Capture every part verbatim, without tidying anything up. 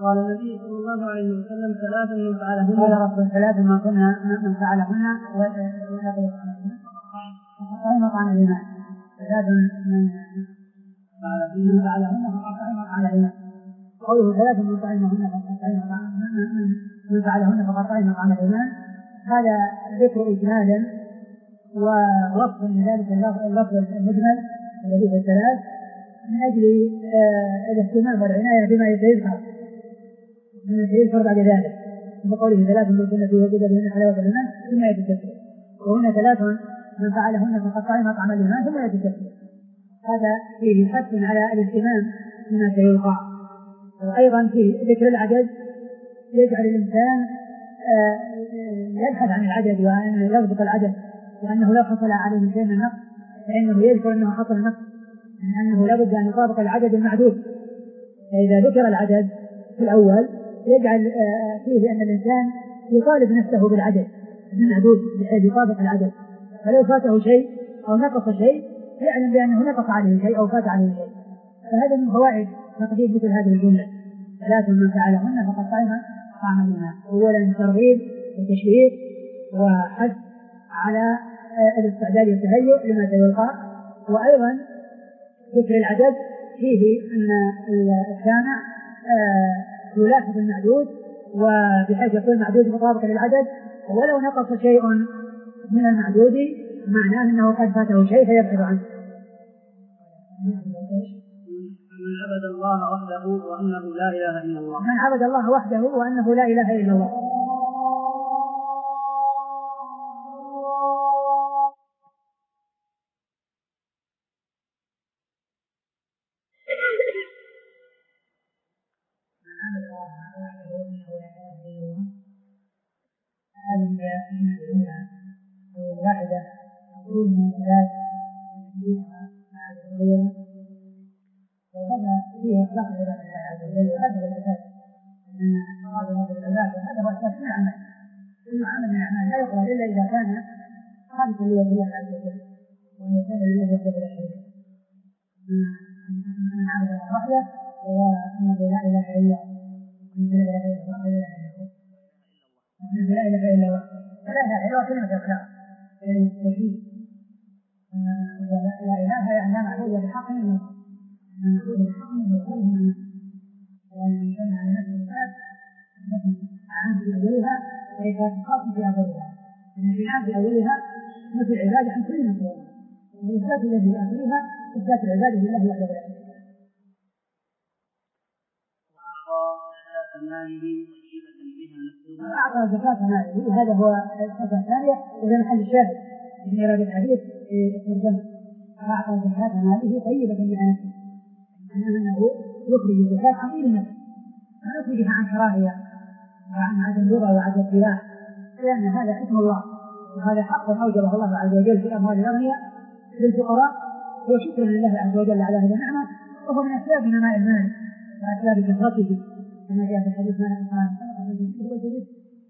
قال النبي صلى الله عليه وسلم ثلاث من فعلهن قال رب ثلاث ما كنا من فعلهن فقد مقام الإيمان ثلاث من فعلهن فقد على الإيمان قوله ثلاث من فعلهن من فعلهن فقد مقام الإيمان هذا ذكر إجمالا ووصف لذلك اللفظ المجمل الذي هو الثلاث من أجل الاهتمام والعناية بما يذكر من يذكر بعد ذلك بقوله ثلاث من كنا في وجد بهن حلاوة الإيمان ثم يتكفر وهنا ثلاث من فعلهن فقد قام مقام الإيمان ثم يتكفر هذا فيه حث على الاهتمام بما سيوقع وأيضا فيه ذكر العدد يجعل الإنسان يبحث عن العدد وأنه يضبط العدد وأنه لا حصل عليه شيء من النقص فإنه يذكر أنه حصل النقص لأنه لابد أن يطابق العدد المعدود فإذا ذكر العدد في الأول يجعل فيه أن الإنسان يطالب نفسه بالعدد المعدود بحيث يطابق العدد فلو فاته شيء أو نقص شيء يعلم بأنه نقص عليه شيء أو فات عليه شيء فهذا من فوائد تقديم مثل هذه الجملة ثلاث من فعلهن فقد قام مقام الإيمان أولا ترغيب وتشويق وحث على الاستعداد والتهيؤ لما سيلقى وأيضا ذكر العدد فيه أن السامع يلاحظ المعدود وبحيث يكون المعدود مطابق للعدد ولو نقص شيء من المعدود معناه أنه قد فاته شيء فيبحث عنه. من عبد الله وحده وأنه لا إله إلا الله من عبد الله وحده وأنه لا إله إلا الله هذه الأولى أو الواحدة أقول من ثلاث يوحى بعد الأولى وهذا فيه إطلاق عبادة الله عز وجل وهذا هو الأساس أن أراد الله بالعبادة هذا هو أساس كل عمل كل عمل من الأعمال لا يقبل إلا إذا كان خالصا لوجه الله عز وجل وأن يكون لله وحده لا شريك له من عبد الله وحده وأنه لا إله إلا الله لا إله إلا الله لا إله إلا الله كلمة إخلاص التوحيد لا إله يعني لا معبود بحق إلا الله لا معبود بحق إلا الله لأن الإنسان على نفسه الثلاث التي عام في أولها وإثبات خاص في أولها أن في عام في أولها نفي العبادة عن كل من سوى الله وإثبات الذي آخرها إثبات العبادة لله وحده لا شريك له. أعطى زكاة ماله وهذا هو الصفة الثانية وهي محل الشاهد من إرادة الحديث الترجمة أعطى زكاة ماله طيبة بعنفه أنه يخرج الزكاة عن طيب النفس ما يخرجها عن كراهية وعن عدم لغة وعدم اتباع لأن هذا حكم الله وهذا حق أوجبه الله عز وجل في أموال الأغنياء للفقراء هو شكر لله عز وجل على هذه النعمة وهو من أسباب نماء المال وأسباب كثرته كما جاء في الحديث ما نقصان هو الجديد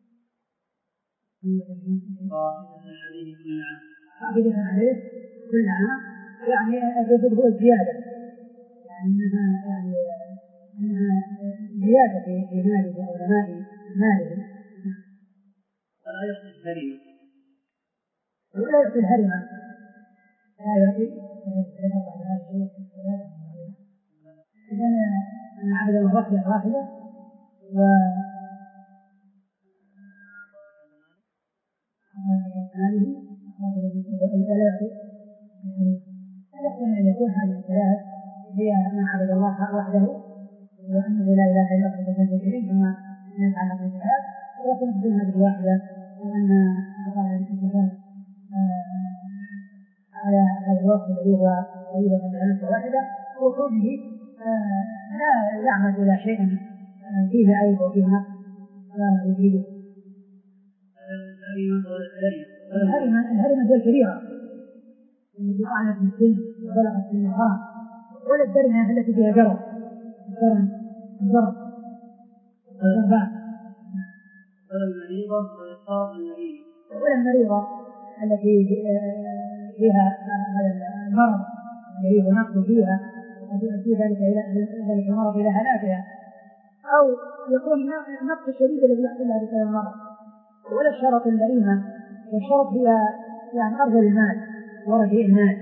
قاعدة عليه كل عام يعني الرزق هو الزيادة يعني أنها يعني أنها زيادة في ماله أو نماء ماله ولا يعطي الهرمة ولا يعطي الهرمة لا يعطي إذن أن عبد الله وحده واحدة و ماله ولا يعطي يحتمل أن يكون هذه الثلاث هي من عبد الله وحده وأنه لا إله إلا الله سبحانه وتعالى ثم يتعلق بالثلاث ويكون بدون هذه الواحدة وأن أعطاها الزكاة على هذا الوصف الذي هو طيبة من واحدة وكونه لا يعمد إلى شيء فيه عيب وفيه نقص فيفيده. الهرمة الهرمة هي الكبيرة التي طعنت في السن وبلغت في النهار ولا الدرمة التي فيها جرب الدرم الجرب الجرباء ولا المريضة وإصاب المريض ولا المريضة التي فيها هذا المرض الذي نقص فيها وقد يؤدي ذلك إلى ذلك المرض إلى هلاكها أو يكون النقص الشديد الذي يحصل لها بسبب المرض، ولا الشرط اللئيمة، والشرط هي يعني أرض المال ورجيء المال.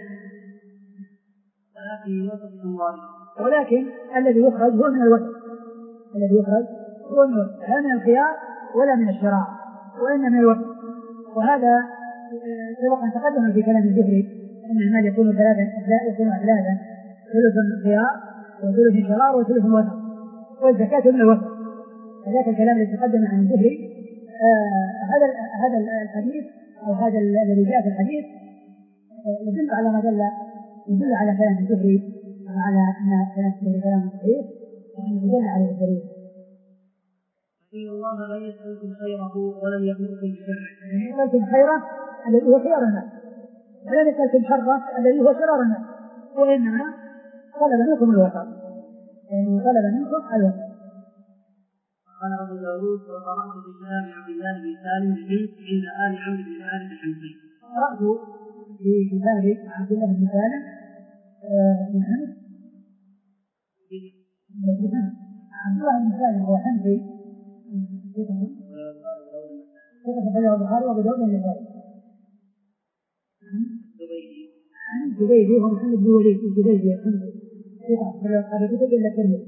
ولكن الذي يخرج هو من الوسط، الذي يخرج هو من الوسط، لا من الخيار ولا من الشراء، وإنما من الوسط. وهذا سبق أن تقدم في كلام الزهري أن المال يكون ثلاثا، يكون ثلاثا، ثلث خيار وثلث شراء وثلث وسط، والزكاة من الوسط. هذاك الكلام الذي تقدم عن الزهري آه هذا هذا الحديث أو هذا الذي جاء في الحديث آه يدل على ما دل يدل على كلام الزهري وعلى أن كلام الزهري كلام صحيح وأنه دل عليه الدليل. إن الله لا يسألكم خيره ولم يأمركم بشره. يسألكم خيره الذي هو خيار الناس، ولم يسألكم شره الذي هو شرار الناس، وإنما طلب منكم الوسط، يعني طلب منكم الوسط. قال أبو داود: وقرأت في كلام عبد الله بن سالم عند آل عمرو بن الحارث الحمصي. قرأت في كتاب عبد الله بن سالم بن حمص عبد الله بن سالم هو حمصي ثقة في البخاري وأبو داود والنسائي. عن الزبيدي هو محمد بن وليد الزبيدي الحمصي ثقة في الكتب إلا الترمذي.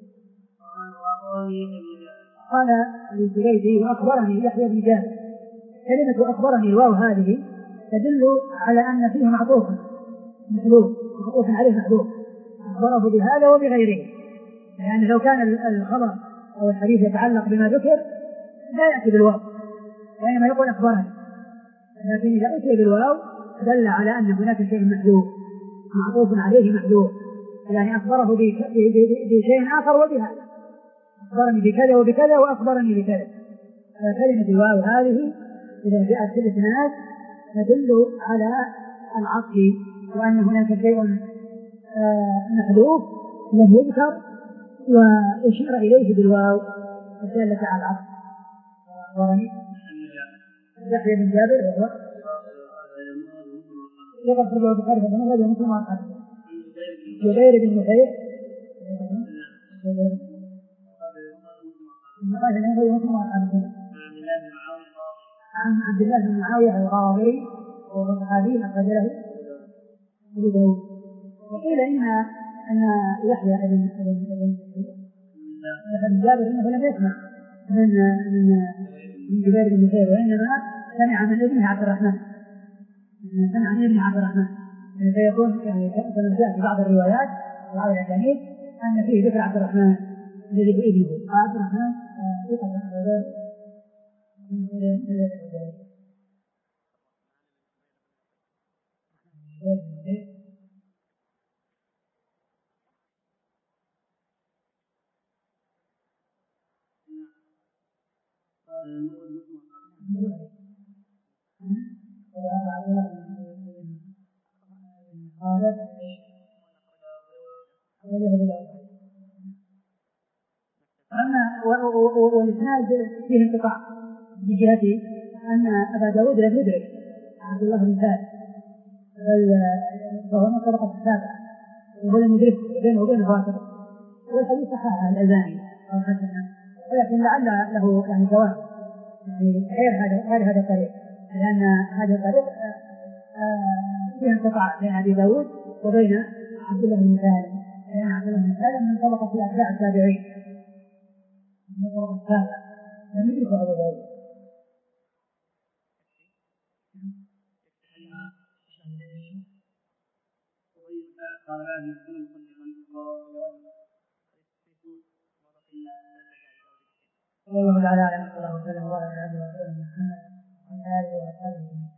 قال الزبيدي: وأخبرني يحيى بن جابر. كلمة أخبرني الواو هذه تدل على أن فيه معطوف محذوف، معطوف عليه محذوف، أخبره بهذا وبغيره، يعني لو كان الخبر أو الحديث يتعلق بما ذكر لا يأتي بالواو، وإنما يقول أخبرني، لكن إذا أتي بالواو دل على أن هناك شيء محذوف معطوف عليه محذوف، يعني أخبره بشيء آخر وبهذا، أخبرني بكذا وبكذا وأخبرني بكذا. كلمة الواو هذه إذا جاءت في الإسناد تدل على العطف وأن هناك شيء محذوف لم يذكر وأشير إليه بالواو الدالة على العطف. أخبرني يحيى بن جابر وهو يقف في البخاري في المخرج ومسلم وأصحابه. جبير بن نفير المقاتل الذي يمكن أن عن عبد الله بن معاوية الغاضري وهو صحابي أخرج له أبو داود. وقيل إن أن يحيى بن بن جابر إنه لم يسمع من من من جبير بن نفير، وإنما سمع من ابنه عبد الرحمن، سمع من ابن عبد الرحمن، فيكون يعني كما جاء في بعض الروايات وبعض الأسانيد أن فيه ذكر عبد الرحمن الذي هو ابنه. عبد الرحمن ثقة أخرجه أما والإسناد فيه انقطاع بجهة أن أبا داود لم يدرك عبد الله بن سالم، بل فهو من طبقة السابعة وهو لم يدركه بينه وبينه واسطة، والحديث صححه الألباني أو حسنه، ولكن لعل له يعني جواب يعني غير هذا غير هذا الطريق، لأن هذا الطريق فيه انقطاع بين أبي داود وبين عبد الله بن سالم، لأن عبد الله بن سالم من طبقة أتباع التابعين من طبقة السابعة لم يدركه أبو داود. والله تعالى أعلم. صلى الله وسلم وبارك على عبده ورسوله محمد وعلى آله وأصحابه أجمعين.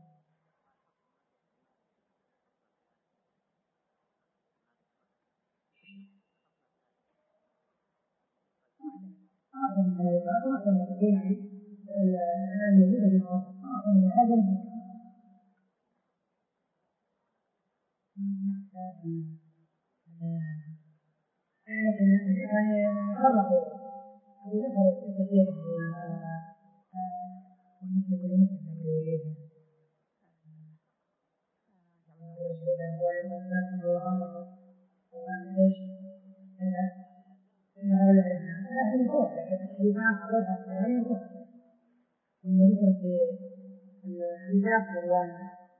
أحسن من الذين الموجودة في المواقف أحسن من هذا يعني خلقوا وذكروا التسليم والمسلم المسلم إليه والناس وغامروا وعن إيش إن هذا لا يروح، لكن إذا أخذها لا يروح. ذكر في الحديث الرواية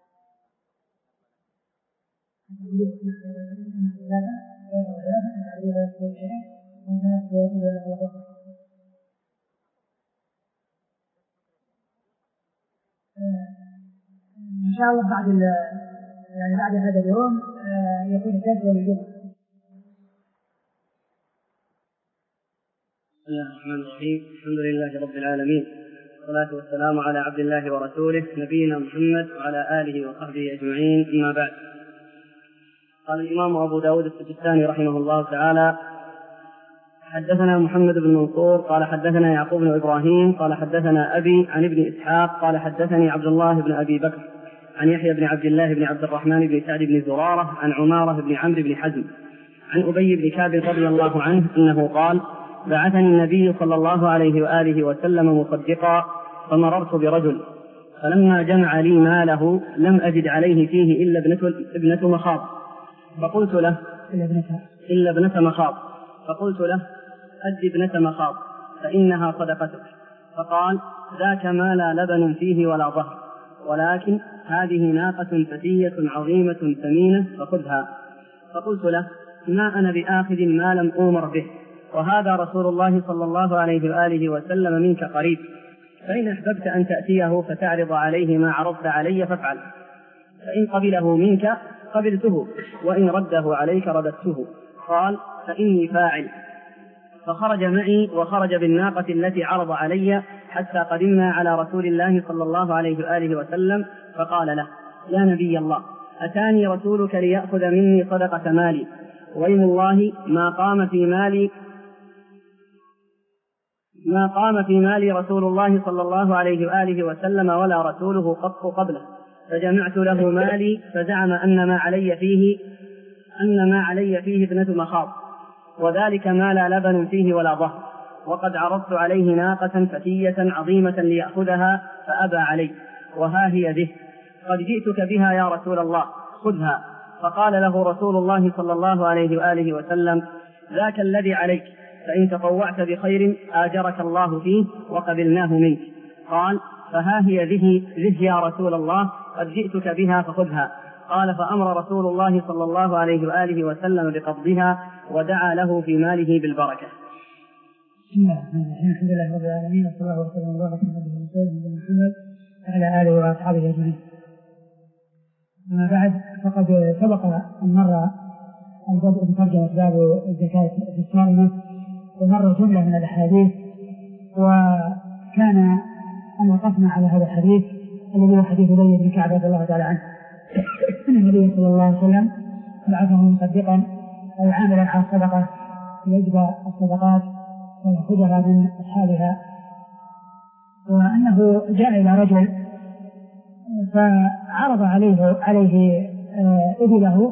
إن شاء الله بعد يعني بعد هذا اليوم يكون الدرس يوم الجمعة. بسم الله الرحمن الرحيم. الحمد لله رب العالمين، والصلاة والسلام على عبد الله ورسوله نبينا محمد وعلى آله وصحبه أجمعين، أما بعد. قال الإمام أبو داود السجستاني رحمه الله تعالى: حدثنا محمد بن منصور قال حدثنا يعقوب بن إبراهيم قال حدثنا أبي عن ابن إسحاق قال حدثني عبد الله بن أبي بكر عن يحيى بن عبد الله بن عبد الرحمن بن سعد بن زرارة عن عمارة بن عمرو بن حزم عن أبي بن كعب رضي الله عنه أنه قال: بعثني النبي صلى الله عليه وآله وسلم مصدقا فمررت برجل فلما جمع لي ماله لم أجد عليه فيه إلا ابنة, ابنة مخاض فقلت له إلا ابنة مخاض فقلت له أد ابنة مخاض فإنها صدقتك. فقال: ذاك ما لا لبن فيه ولا ظهر، ولكن هذه ناقة فتية عظيمة ثمينة فخذها. فقلت له: ما أنا بآخذ ما لم أؤمر به، وهذا رسول الله صلى الله عليه وآله وسلم منك قريب، فإن أحببت أن تأتيه فتعرض عليه ما عرضت علي فافعل، فإن قبله منك قبلته، وإن رده عليك رددته. قال: فإني فاعل. فخرج معي وخرج بالناقة التي عرض علي حتى قدمنا على رسول الله صلى الله عليه وآله وسلم، فقال له: يا نبي الله، أتاني رسولك ليأخذ مني صدقة مالي، وإن الله ما قام في مالي ما قام في مالي رسول الله صلى الله عليه وآله وسلم ولا رسوله قط قبله، فجمعت له مالي فزعم أن ما علي فيه أن ما علي فيه ابنة مخاض، وذلك ما لا لبن فيه ولا ظهر، وقد عرضت عليه ناقة فتية عظيمة ليأخذها فأبى علي، وها هي به، قد جئتك بها يا رسول الله، خذها. فقال له رسول الله صلى الله عليه وآله وسلم: ذاك الذي عليك، فإن تطوعت بخير آجرك الله فيه وقبلناه منك. قال: فها هي ذه ذه يا رسول الله، قد جئتك بها فخذها. قال: فأمر رسول الله صلى الله عليه وآله وسلم بقبضها ودعا له في ماله بالبركة. بسم الله الرحمن الرحيم. الحمد لله رب العالمين، والصلاة والسلام على رسول محمد وعلى آله وأصحابه أجمعين. أما بعد، فقد سبق أن مر البدء بترجمة باب الزكاة في الصائمة، ومر جملة من الأحاديث، وكان أن وقفنا على هذا الحديث الذي هو حديث أبي بن كعب رضي الله تعالى عنه أن النبي صلى الله عليه وسلم بعثه مصدقا أو عاملا على الصدقة ليجبى الصدقات ويأخذها من أصحابها، وأنه جاء إلى رجل فعرض عليه عليه إبله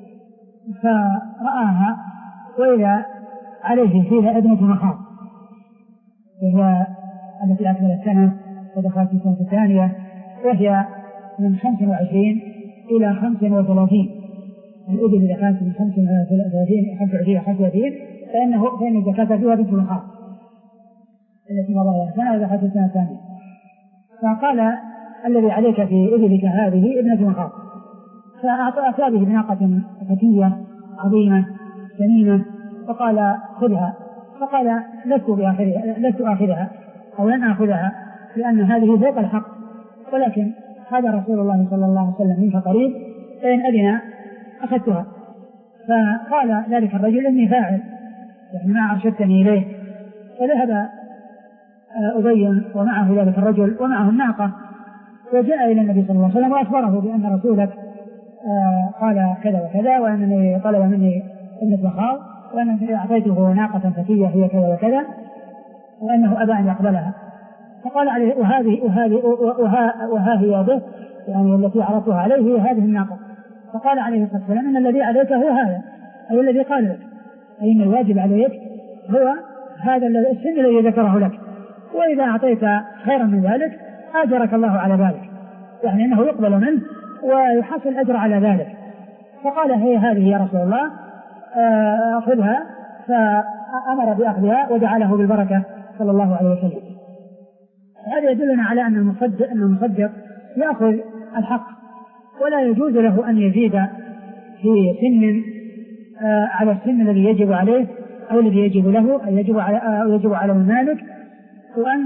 فرآها وإذا عليه فيها ابنة مخاض، وهي التي أكملت السنة ودخلت في السنة الثانية، وهي من خمس وعشرين إلى خمس وثلاثين. الإبل إذا كانت من خمس وثلاثين خمس وعشرين إلى خمس وثلاثين فإنه فإن الزكاة فيها بنت مخاض التي مضى سنة ودخلت السنة الثانية. فقال: الذي عليك في إبلك هذه ابنة مخاض، فأعطى به بناقة فتية عظيمة ثمينة، فقال: خذها. فقال: لست بآخرها لست آخذها أو لن آخذها، لأن هذه فوق الحق، ولكن هذا رسول الله صلى الله عليه وسلم منك قريب، فإن أذن أخذتها. فقال ذلك الرجل: إني فاعل، يعني ما أرشدتني إليه. فذهب أبي ومعه ذلك الرجل ومعه الناقة، وجاء إلى النبي صلى الله عليه وسلم وأخبره بأن رسولك قال كذا وكذا، وأنني طلب مني ابنة مخاض، وأنني أعطيته ناقة فتية هي كذا وكذا، وأنه أبى أن يقبلها. فقال عليه: وهذه وهذه وها, وها هي به، يعني التي عرضتها عليه هي هذه الناقة. فقال عليه الصلاة والسلام: إن الذي عليك هو هذا، أي الذي قال لك، أي إن الواجب عليك هو هذا السن الذي ذكره لك، وإذا أعطيت خيرا من ذلك آجرك الله على ذلك، يعني أنه يقبل منه ويحصل أجر على ذلك. فقال: هي هذه يا رسول الله، خذها. أمر بأخذها ودعا له بالبركة صلى الله عليه وسلم. هذا يدلنا على أن المصدق, أن المصدق يأخذ الحق ولا يجوز له أن يزيد في سن على السن الذي يجب عليه أو الذي يجب له أو يجب على, أو يجب على المالك. وأن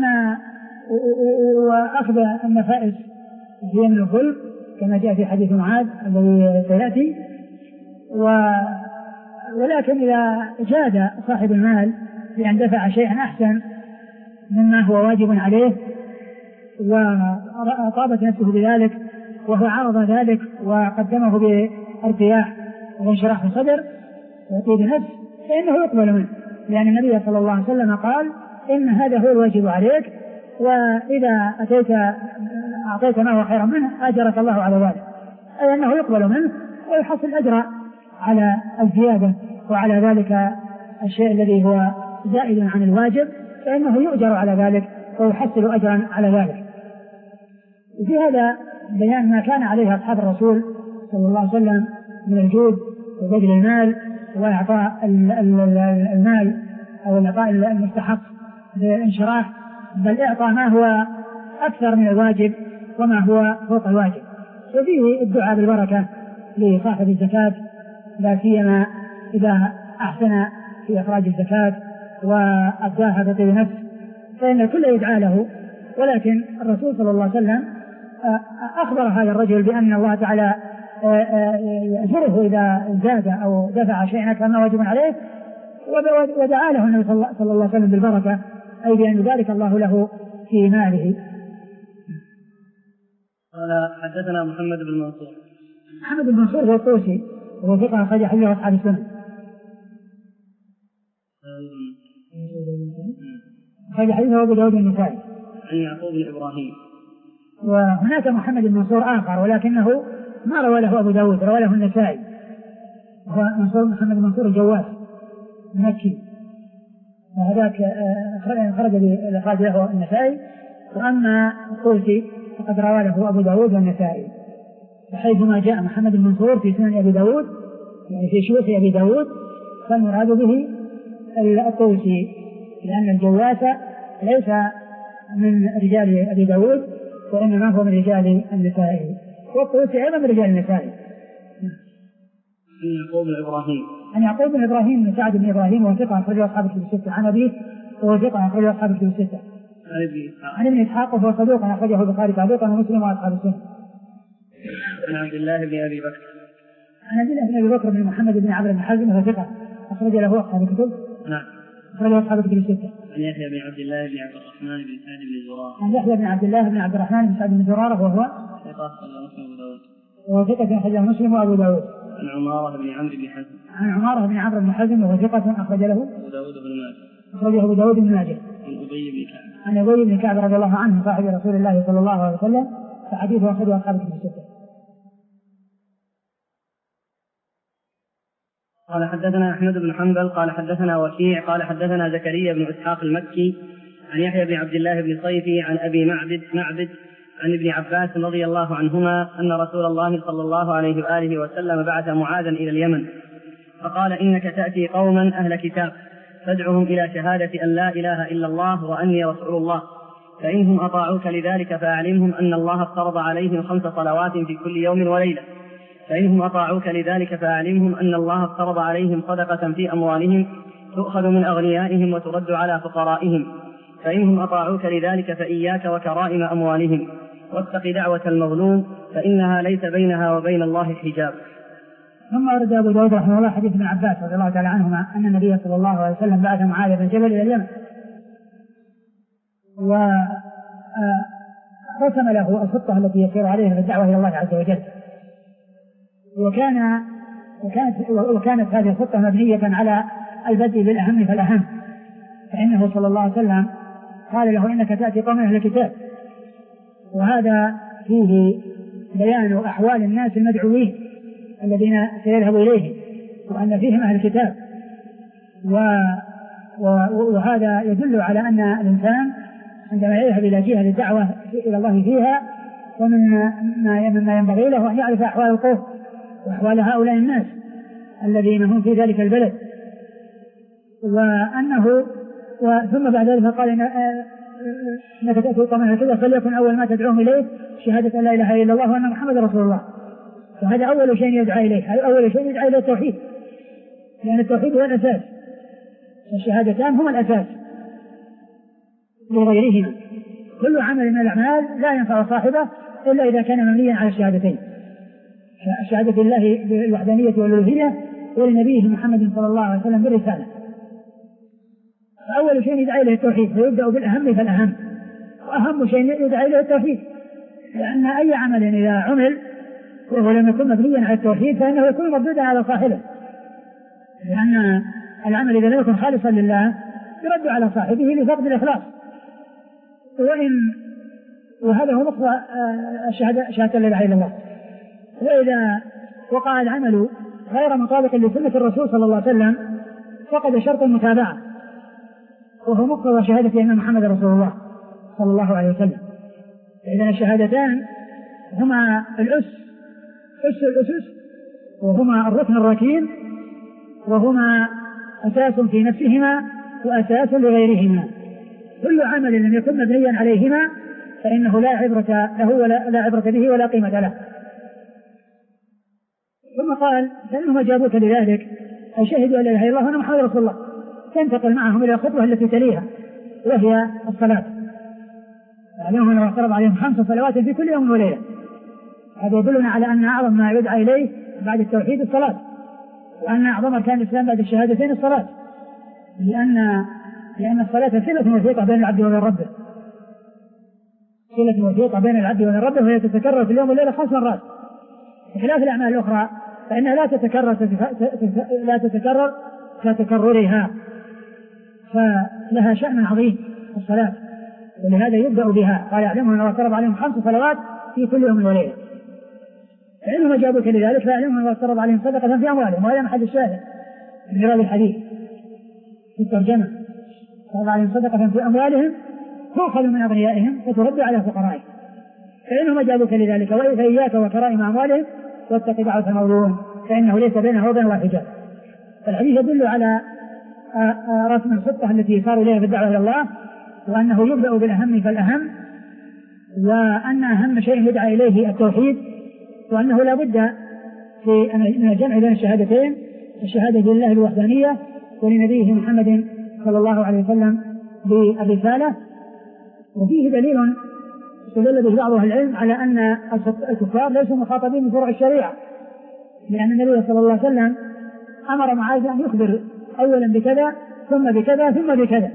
وأخذ النفائس في يمن الظلم كما جاء في حديث معاذ الذي سيأتي. ولكن إذا جاد صاحب المال بأن دفع شيئا أحسن مما هو واجب عليه وطابت نفسه بذلك وهو عرض ذلك وقدمه بارتياح وانشراح الصدر وطيب نفس فإنه يقبل منه، لأن النبي صلى الله عليه وسلم قال إن هذا هو الواجب عليك، وإذا أتيت أعطيت ما هو خيرا منه أجرك الله على ذلك، أي أنه يقبل منه ويحصل أجر على الزيادة وعلى ذلك الشيء الذي هو زائد عن الواجب فإنه يؤجر على ذلك ويحصل أجرا على ذلك. وفي هذا بيان ما كان عليه أصحاب الرسول صلى الله عليه وسلم من الجود وبذل المال وإعطاء المال أو العطاء المستحق بانشراح، بل إعطاء ما هو أكثر من الواجب وما هو فوق الواجب. وفيه الدعاء بالبركة لصاحب الزكاة لا سيما إذا أحسن في إخراج الزكاة وأداها بطيب نفس فإن الكل يدعى له. ولكن الرسول صلى الله عليه وسلم أخبر هذا الرجل بأن الله تعالى يأجره إذا زاد أو دفع شيئا كان واجب عليه، ودعا له النبي صلى الله عليه وسلم بالبركة، أي بأن ذلك الله له في ماله. قال حدثنا محمد بن منصور. محمد بن منصور هو الطوسي وهو ثقة أخرج حديثه أصحاب السنن. أخرج حديثه أبو داود النسائي. عن يعقوب بن إبراهيم. وهناك محمد بن منصور آخر ولكنه ما روى له أبو داود، روى له النسائي، هو منصور محمد بن منصور الجواس مكي، وهذاك خرج بالإخراج له النسائي. وأما الطوسي فقد روى له أبو داود والنسائي، وحيثما جاء محمد بن منصور في سنن أبي داود يعني في شيوخ أبي داود فالمراد به الطوسي، لأن الجواس ليس من رجال أبي داود وإنما هو من رجال النسائي، والطوسي أيضا من رجال النسائي. عن يعقوب بن إبراهيم. عن يعقوب بن إبراهيم بن سعد بن إبراهيم وهو ثقة أخرجه أصحاب الكتب الستة. عن أبيه وهو ثقة أخرجه أصحاب الكتب الستة. عن ابن إسحاق وهو صدوق أخرجه البخاري تعليقا ومسلم وأصحاب السنة. عن عبد الله بن أبي بكر. عن عبد الله بن أبي بكر بن محمد بن عمرو بن حزم وهو ثقة أخرج له أصحاب الكتب. نعم. أخرجه أصحاب الكتب الستة. عن يحيى بن عبد الله بن عبد الرحمن بن سعد بن زرارة. عن يحيى بن عبد الله بن عبد الرحمن بن سعد بن زرارة وهو ثقة أخرجه مسلم وأبو داود. وهو ثقة أخرجه مسلم وأبو داود. عن عمارة بن عمرو بن حزم. عن عمارة بن عمرو بن حزم وهو ثقة أخرج له أبو داود بن ماجه. أخرجه أبو داود بن ماجه. عن أبي بن كعب. عن أبي بن كعب رضي الله عنه صاحب رسول الله صلى الله عليه وسلم فحديثه أخرجه أصحاب الكتب الستة. قال حدثنا أحمد بن حنبل قال حدثنا وكيع قال حدثنا زكريا بن إسحاق المكي عن يحيى بن عبد الله بن صيفي عن أبي معبد معبد عن ابن عباس رضي الله عنهما أن رسول الله صلى الله عليه وآله وسلم بعث معاذا إلى اليمن فقال إنك تأتي قوما أهل كتاب فادعهم إلى شهادة أن لا إله إلا الله وأني رسول الله، فإنهم أطاعوك لذلك فأعلمهم أن الله افترض عليهم خمس صلوات في كل يوم وليلة، فإنهم أطاعوك لذلك فأعلمهم أن الله افترض عليهم صدقة في أموالهم تؤخذ من أغنيائهم وترد على فقرائهم، فإنهم أطاعوك لذلك فإياك وكرائم أموالهم، واتق دعوة المظلوم فإنها ليس بينها وبين الله حجاب. ثم أورد أبو داود رحمه الله حديث ابن عباس رضي الله تعالى عنهما أن النبي صلى الله عليه وسلم بعث معاذ بن جبل إلى اليمن ورسم له الخطة التي يسير عليها في الدعوة إلى الله عز وجل، وكان وكانت, وكانت هذه الخطة مبنية على البدء بالأهم فالأهم، فإنه صلى الله عليه وسلم قال له إنك تأتي قوم أهل الكتاب، وهذا فيه بيان أحوال الناس المدعوين الذين سيذهب إليهم وأن فيهم أهل الكتاب، وهذا يدل على أن الإنسان عندما يذهب إلى جهة الدعوة إلى الله فيها ومن ما ينبغي له أن يعرف أحوال القوم وأحوال هؤلاء الناس الذين هم في ذلك البلد، وأنه ثم بعد ذلك قال إنك تأتي قوما هكذا فليكن أول ما تدعوهم إليه شهادة أن لا إله إلا الله وأن محمد رسول الله. وهذا أول شيء يدعى إليه، أول شيء يدعى إليه التوحيد، لأن التوحيد هو الأساس، الشهادتان هما الأساس لغيرهما. كل عمل من الأعمال لا ينفع صاحبه إلا إذا كان مبنيا على الشهادتين، شهادة الله بالوحدانية والألوهية ولنبيه محمد صلى الله عليه وسلم بالرسالة. فأول شيء يدعى إليه التوحيد، فيبدأ بالأهم فالأهم، وأهم شيء يدعى إليه التوحيد، لأن أي عمل إذا عمل وهو لم يكن مبنيا على التوحيد فإنه يكون مردودا على صاحبه، لأن العمل إذا لم يكن خالصا لله يرد على صاحبه لفقد الإخلاص. وإن وهذا هو مقصد الشهادة، شهادة لا إله إلا الله. وإذا وقع العمل غير مطابق لسنة الرسول صلى الله عليه وسلم فقد شرط المتابعة، وهو مقتضى شهادة أن محمد رسول الله صلى الله عليه وسلم. إذن الشهادتان هما الأس أس الأسس، وهما الركن الركين، وهما أساس في نفسهما وأساس لغيرهما. كل عمل لم يكن مبنيا عليهما فإنه لا عبرة له ولا لا عبرة به ولا قيمة له. ثم قال فإنهم أجابوك لذلك أي شهدوا أن لا إله إلا الله وأن محمد رسول الله، تنتقل معهم إلى الخطوة التي تليها وهي الصلاة. عليهم أن افترض عليهم خمس صلوات في كل يوم وليلة. هذا يدلنا على أن أعظم ما يدعى إليه بعد التوحيد الصلاة، وأن أعظم أركان الإسلام بعد الشهادتين الصلاة، لأن لأن الصلاة صلة وثيقة بين العبد وبين ربه، صلة وثيقة بين العبد وبين ربه، وهي تتكرر في اليوم والليلة خمس مرات، بخلاف الأعمال الأخرى فإنها لا تتكرر لا تتكرر كتكررها، فلها شأن عظيم الصلاة، ولهذا يبدأ بها. قال يعلمون أنه افترض عليهم خمس صلوات في كل يوم وليلة. فإنهم أجابوك لذلك فيعلمون أنه افترض عليهم صدقة في أموالهم، وهذا محل الشاهد من هذا الحديث في الترجمة. افترض عليهم صدقة في أموالهم تؤخذ من أغنيائهم وترد على فقرائهم. فإنهم أجابوك لذلك فإياك وكرائم أموالهم واتق دعوة المظلوم فإنه ليس بينه وبين الله حجاب. فالحديث يدل على رسم الخطة التي صاروا إليها في الدعوة إلى الله، وأنه يبدأ بالأهم فالأهم، وأن أهم شيء يدعى إليه التوحيد، وأنه لا بد في من الجمع بين الشهادتين، الشهادة لله بالوحدانية ولنبيه محمد صلى الله عليه وسلم بالرسالة. وفيه دليل استدل به بعض أهل العلم على أن الكفار ليسوا مخاطبين بفروع الشريعة، لأن النبي صلى الله عليه وسلم أمر معاذ أن يخبر أولا بكذا ثم بكذا ثم بكذا.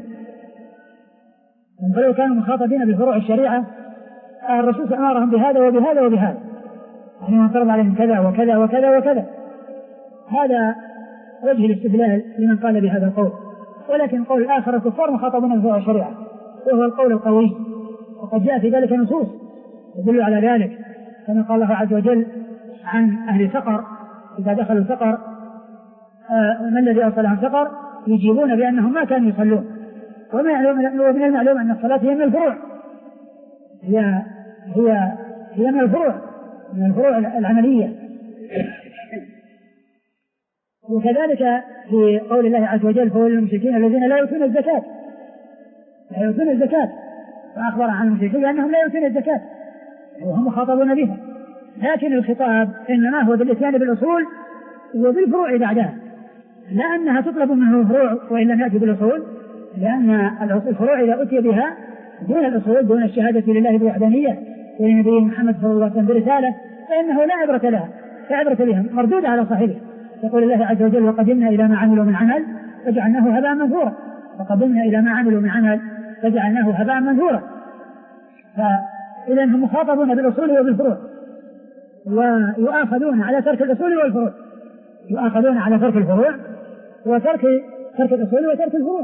فلو كانوا مخاطبين بفروع الشريعة الرسول أمرهم بهذا وبهذا وبهذا، يعني من فرض عليهم كذا وكذا وكذا وكذا. هذا وجه الاستدلال لمن قال بهذا القول. ولكن قول الآخر الكفار مخاطبون بفروع الشريعة، وهو القول القوي، وقد جاء في ذلك نصوص تدل على ذلك، كما قال الله عز وجل عن أهل سقر إذا دخلوا سقر ما الذي أوصلهم سقر يجيبون بأنهم ما كانوا يصلون. ومن المعلوم أن الصلاة هي من الفروع، هي هي هي من الفروع من الفروع العملية. وكذلك في قول الله عز وجل فويل للمشركين الذين لا يؤتون الزكاة لا يؤتون الزكاة فأخبر عن المشركين أنهم لا يؤتون الزكاة وهم مخاطبون بها، لكن الخطاب إنما هو بالإتيان بالأصول وبالفروع بعدها، لا أنها تطلب منه الفروع وإن لم يأتي بالأصول، لأن الفروع إذا أتي بها دون الأصول دون الشهادة لله بالوحدانية ولنبيه محمد صلى الله عليه وسلم برسالة فإنه لا عبرة لها، لا عبرة بها، مردودة على صاحبه. يقول الله عز وجل وقدمنا إلى ما عملوا من عمل فجعلناه هباء منثورا، وقدمنا إلى ما عملوا من عمل فجعلناه هباء منثورا. فإذا هم مخاطبون بالأصول وبالفروع، ويؤاخذون على ترك الأصول والفروع، يؤاخذون على ترك الفروع وترك ترك الأصول وترك الفروع.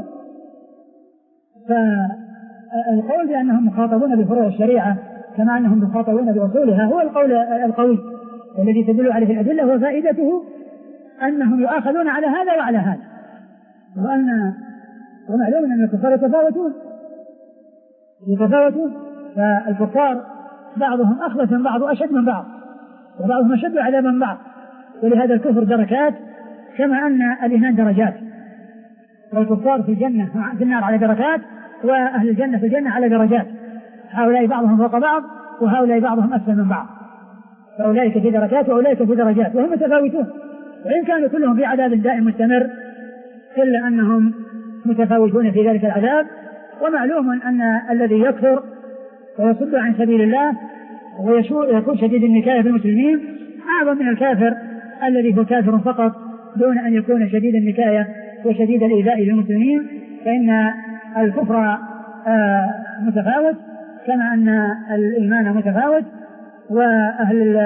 فالقول بأنهم مخاطبون بفروع الشريعة كما أنهم مخاطبون بأصولها هو القول القوي الذي تدل عليه الأدلة، وفائدته أنهم يؤاخذون على هذا وعلى هذا، وأن ومعلوم أن الكفار يتفاوتون يتفاوتون فالكفار بعضهم أخبث من بعض وأشد من بعض، وبعضهم أشد عذابا من بعض. ولهذا الكفر دركات كما أن الإيمان درجات، والكفار في الجنة في النار على دركات، وأهل الجنة في الجنة على درجات، هؤلاء بعضهم فوق بعض وهؤلاء بعضهم أسفل من بعض، فأولئك في دركات وأولئك في درجات وهم متفاوتون، وإن كانوا كلهم في عذاب دائم مستمر إلا أنهم متفاوتون في ذلك العذاب. ومعلوم أن الذي يكفر ويصد عن سبيل الله ويكون شديد النكاية في المسلمين أعظم من الكافر الذي هو كافر فقط دون أن يكون شديد النكاية وشديد الإيذاء للمسلمين، فإن الكفر آه متفاوت كما أن الإيمان متفاوت، وأهل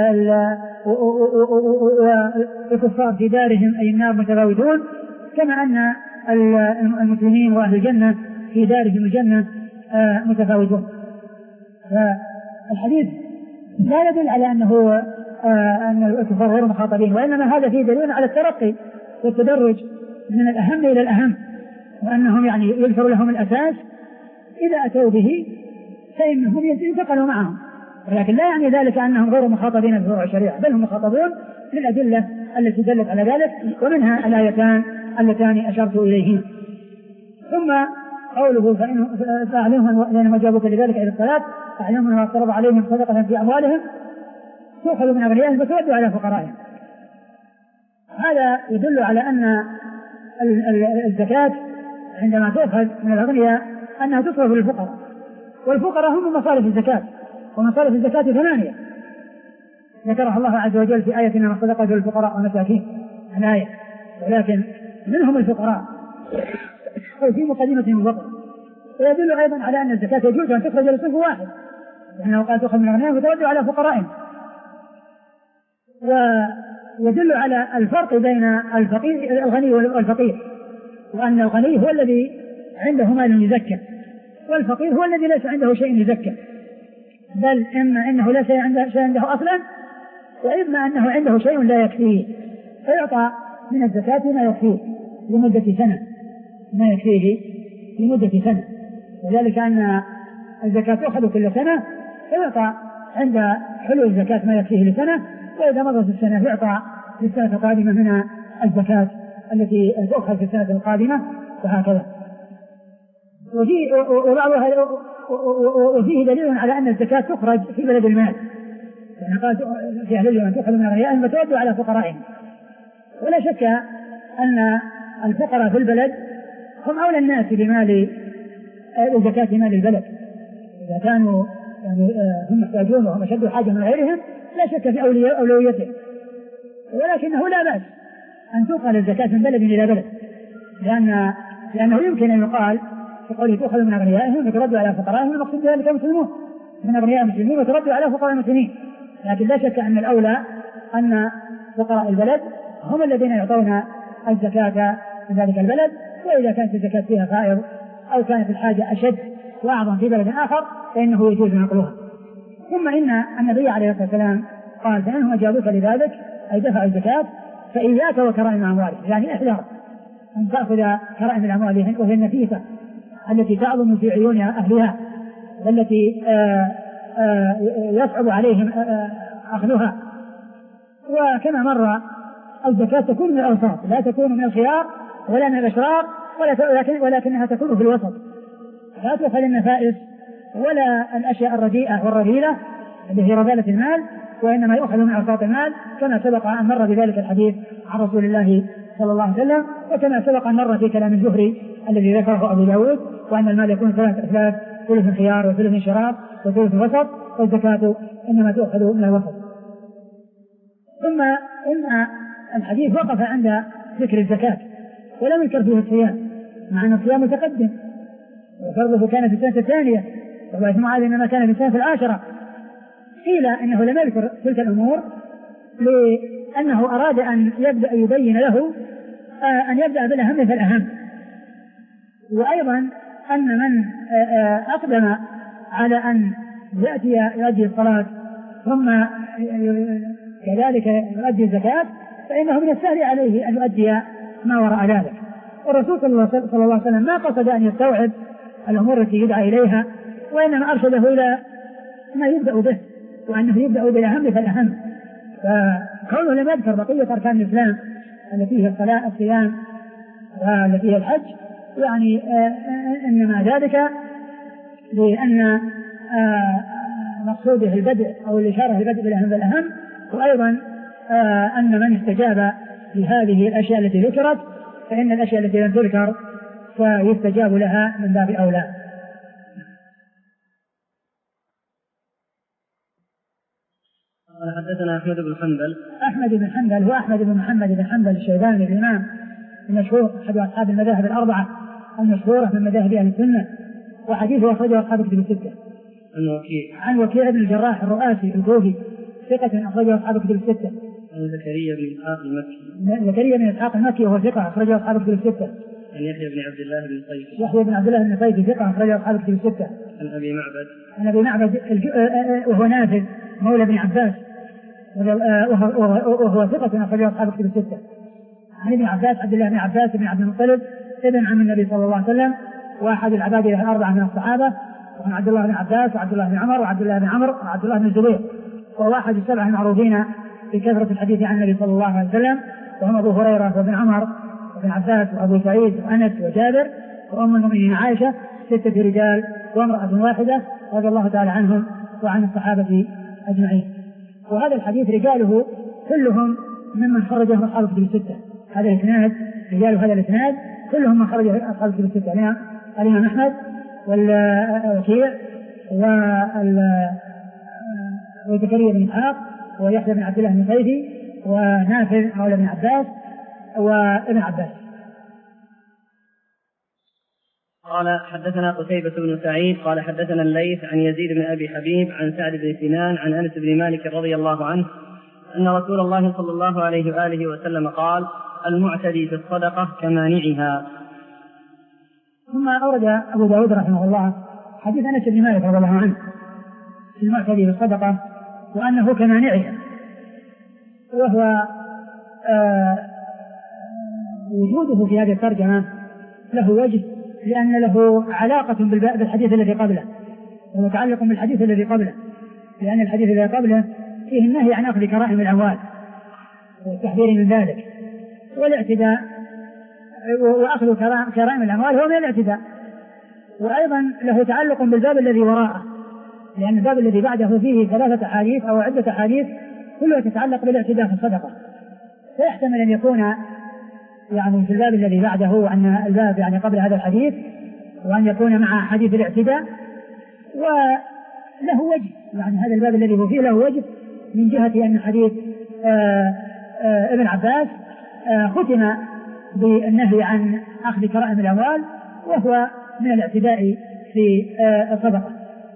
الكفار في دارهم أي النار متفاوتون كما أن المسلمين وأهل الجنة في دارهم الجنة آه متفاوتون. فالحديث لا يدل على أنه آه أن الكفار غير مخاطبين، وإنما هذا فيه دليل على الترقي والتدرج من الأهم إلى الأهم، وأنهم يعني يذكر لهم الأساس إذا أتوا به فإنهم ينتقلوا معهم، ولكن لا يعني ذلك أنهم غير مخاطبين بفروع الشريعة، بل هم مخاطبون للأدلة التي دلت على ذلك، ومنها الآيتان اللتان أشرت إليهما. ثم قوله فأعلمهم لأنهم جابوك لذلك إلى الصلاة فأعلمهم ما افترض عليهم صدقة في أموالهم تؤخذ من أغنيائهم فترد على فقرائهم. هذا يدل على أن الزكاة عندما تؤخذ من الأغنياء أنها تصرف للفقراء، والفقراء هم مصارف الزكاة، ومصارف الزكاة ثمانية ذكرها الله عز وجل في آية إنما الصدقات للفقراء والمساكين الآية، ولكن منهم الفقراء في مقدمة المفقر. ويدل أيضا على أن الزكاة يجوز أن تخرج لصنف واحد، لأنه قال تؤخذ من الأغنياء وترد على فقرائهم. ويدل على الفرق بين الفقير الغني والفقير، وأن الغني هو الذي عنده مال يزكى، والفقير هو الذي ليس عنده شيء يزكى، بل إما أنه لا شيء عنده, شيء عنده أصلا، وإما أنه عنده شيء لا يكفيه فيعطى من الزكاة ما يكفيه لمدة سنة، ما يكفيه لمدة سنة، وذلك أن الزكاة تأخذ كل سنة فيعطى عند حلول الزكاة ما يكفيه لسنة، وإذا مضت السنة يعطى في السنة القادمة من الزكاة التي تؤخذ في السنة القادمة، وهكذا. وفيه دليل على أن الزكاة تخرج في بلد المال، يعني قال في أهل اليمن تؤخذ من أغنيائهم وترد على فقرائهم. ولا شك أن الفقراء في البلد هم أولى الناس بمال زكاة مال البلد، إذا كانوا يعني هم محتاجون وهم أشد حاجة من غيرهم لا شك في أولويته، ولكنه لا بأس أن تؤخذ الزكاة من بلد إلى بلد، لأن لأنه يمكن أن يقال في قوله تؤخذ من أغنيائهم وترد على فقرائهم، المقصود بذلك المسلمون من أغنياء المسلمين وترد على فقراء المسلمين، لكن لا شك أن الأولى أن فقراء البلد هم الذين يعطون الزكاة في ذلك البلد، وإذا كانت الزكاة فيها فائض أو كانت الحاجة أشد وأعظم في بلد آخر فإنه يجوز نقلها. ثم إن النبي عليه الصلاة والسلام قال فإنهم أجابوك لذلك أي دفعوا الزكاة فإياك وكرائم أموالهم، يعني احذر أن تأخذ كرائم الأموال وهي النفيسة التي تعظم في عيون أهلها والتي آآ آآ يصعب عليهم أخذها. وكما مر الزكاة تكون من الأوساط، لا تكون من الخيار ولا من الأشرار، ولكن ولكنها تكون في الوسط، لا تؤخذ النفائس ولا الأشياء الرديئة والرذيلة اللي هي رذالة المال، وإنما يؤخذ من أوساط المال، كما سبق أن مر بذلك الحديث عن رسول الله صلى الله عليه وسلم، وكما سبق أن مر في كلام الزهري الذي ذكره أبو داود، وأن المال يكون ثلاثة أثلاث، ثلث خيار وثلث شراب وثلث وسط، والزكاة إنما تؤخذ من الوسط. ثم إن الحديث وقف عند ذكر الزكاة ولم يذكر فيه الصيام، مع أن الصيام متقدم وفرضه كان في السنة الثانية وبعث معاذ إنما كان في السنة العاشرة. قيل إنه لم يذكر تلك الأمور لأنه أراد أن يبدأ يبين له أن يبدأ بالأهم فالأهم، وأيضا أن من أقدم على أن يأتي يؤدي الصلاة ثم كذلك يؤدي الزكاة فإنه من السهل عليه أن يؤدي ما وراء ذلك. والرسول صلى الله عليه وسلم ما قصد أن يستوعب الأمور التي يدعى إليها، وإنما أرشده إلى ما يبدأ به، وأنه يبدأ بالأهم فالأهم. فكونه لم يذكر بقية أركان الإسلام التي هي الصلاة الصيام والتي هي الحج يعني إنما ذلك لأن مقصوده البدء أو الإشارة البدء بالأهم بالأهم، وأيضا أن من استجاب لهذه الأشياء التي ذكرت فإن الأشياء التي لم تذكر فيستجاب لها من باب أولى. قال حدثنا أحمد بن حنبل. أحمد بن حنبل هو أحمد بن محمد بن حنبل الشيباني الإمام المشهور أحد أصحاب المذاهب الأربعة المشهورة من مذاهب أهل السنة، وحديثه أخرجه أصحاب كتب الستة. عن وكيع. عن وكيع بن الجراح الرؤاسي الكوفي ثقة أخرجه أصحاب كتب الستة. عن زكريا بن إسحاق المكي. زكريا بن إسحاق المكي وهو ثقة أخرجه أصحاب كتب الستة. عن يحيى بن عبد الله بن صيف. يحيى بن عبد الله بن صيف ثقة أخرجه أصحاب كتب الستة. عن أبي معبد. عن أبي معبد وهو نافذ مولى بن عباس وهو ثقة أخرجه أصحاب كتب الستة. عن ابن عباس عبد الله بن عباس بن عبد المطلب ابن عم النبي صلى الله عليه وسلم وأحد العباد الأربعة من الصحابة، وعن عبد الله بن عباس وعبد الله بن عمر وعبد الله بن عمرو وعبد الله بن الزبير، وهو أحد السبعة المعروفين بكثرة الحديث عن النبي صلى الله عليه وسلم، وهم أبو هريرة وابن عمر وابن عباس وأبو سعيد وأنس وجابر وأم المؤمنين عائشة، ستة رجال وامرأة واحدة رضي الله تعالى عنهم وعن الصحابة أجمعين. وهذا الحديث رجاله كلهم ممن خرجه أصحاب الكتب الستة. هذا الإسناد رجال هذا الإسناد كلهم من خرجه أصحاب الكتب الستة، يعني الإمام أحمد والوكيع وزكريا بن إسحاق ويحيى بن عبد الله بن صيفي ونافذ مولى بن عباس وابن عباس. قال حدثنا قتيبة بن سعيد قال حدثنا الليث عن يزيد بن أبي حبيب عن سعد بن سنان عن أنس بن مالك رضي الله عنه أن رسول الله صلى الله عليه وآله وسلم قال: المعتدي في الصدقة كمانعها. ثم أورد أبو داود رحمه الله حديث أنس بن مالك رضي الله عنه في المعتدي في الصدقة وأنه كمانعها، وهو آه وجوده في هذه الترجمة له وجه، لأن له علاقة بالحديث الذي قبله ومتعلق بالحديث الذي قبله، لأن الحديث الذي قبله فيه النهي عن أخذ كرائم الأموال والتحذير من ذلك والاعتداء، وأخذ كرائم الأموال هو من الاعتداء، وأيضا له تعلق بالباب الذي وراءه، لأن الباب الذي بعده فيه ثلاثة أحاديث أو عدة أحاديث كلها تتعلق بالاعتداء في الصدقة، فيحتمل أن يكون يعني في الباب الذي بعده وأن الباب يعني قبل هذا الحديث، وأن يكون مع حديث الاعتداء، وله وجه، يعني هذا الباب الذي هو فيه له وجه من جهة أن حديث آآ آآ ابن عباس ختم بالنهي عن أخذ كرائم الأموال، وهو من الاعتداء في الصدقة.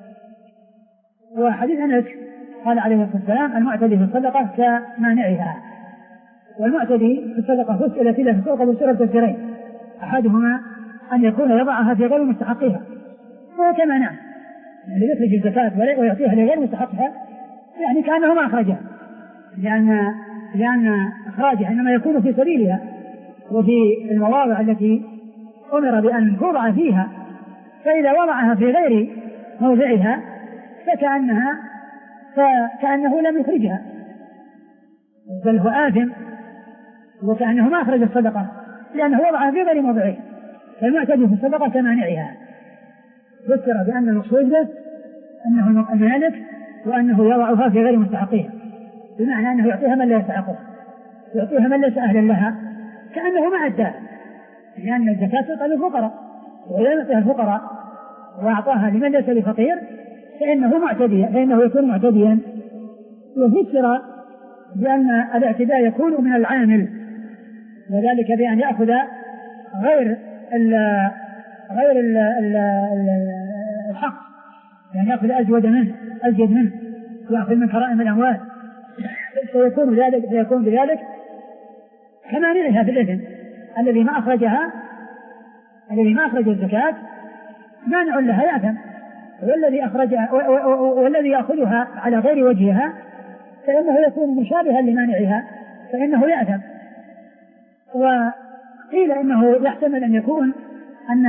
وحديث أنس قال عليه الصلاة والسلام: المعتدي في الصدقة كمانعها. والمعتدي في الصدقة فسئل فيها في الصدقة بسورة تفسيرين، أحدهما أن يكون يضعها في غير مستحقها وهو كمانع، يعني يخرج الزكاة ويعطيها لغير مستحقها، يعني كأنه ما أخرجها، لأن لأن إخراجها إنما يكون في سبيلها وفي المواضع التي أمر بأن توضع فيها، فإذا وضعها في غير موضعها فكأنها فكأنه لم يخرجها، بل هو آثم وكأنه ما أخرج الصدقة لأنه وضعها في غير موضعها. فالمعتدي في الصدقة كمانعها، فسر بأن المقصود به أنه المالك وأنه يضعها في غير مستحقها، بمعنى أنه يعطيها من لا يستحقها، يعطيها من ليس أهلا لها، كأنه ما أداها، لأن الزكاة تعطى للفقراء، وإذا يعطيها الفقراء وأعطاها لمن ليس بفقير فإنه معتدي، فإنه يكون معتديا. وفسر بأن الاعتداء يكون من العامل، وذلك بأن يأخذ غير ال غير ال ال الحق، يعني يأخذ أزود منه أزيد منه، يأخذ من كرائم الأموال، فيكون ذلك فيكون بذلك كمانعها في الإثم. الذي ما أخرجها الذي ما أخرج الزكاة مانع لها يأثم، والذي أخرجها والذي يأخذها على غير وجهها فإنه يكون مشابها لمانعها فإنه يأثم. وقيل إنه يحتمل أن يكون أن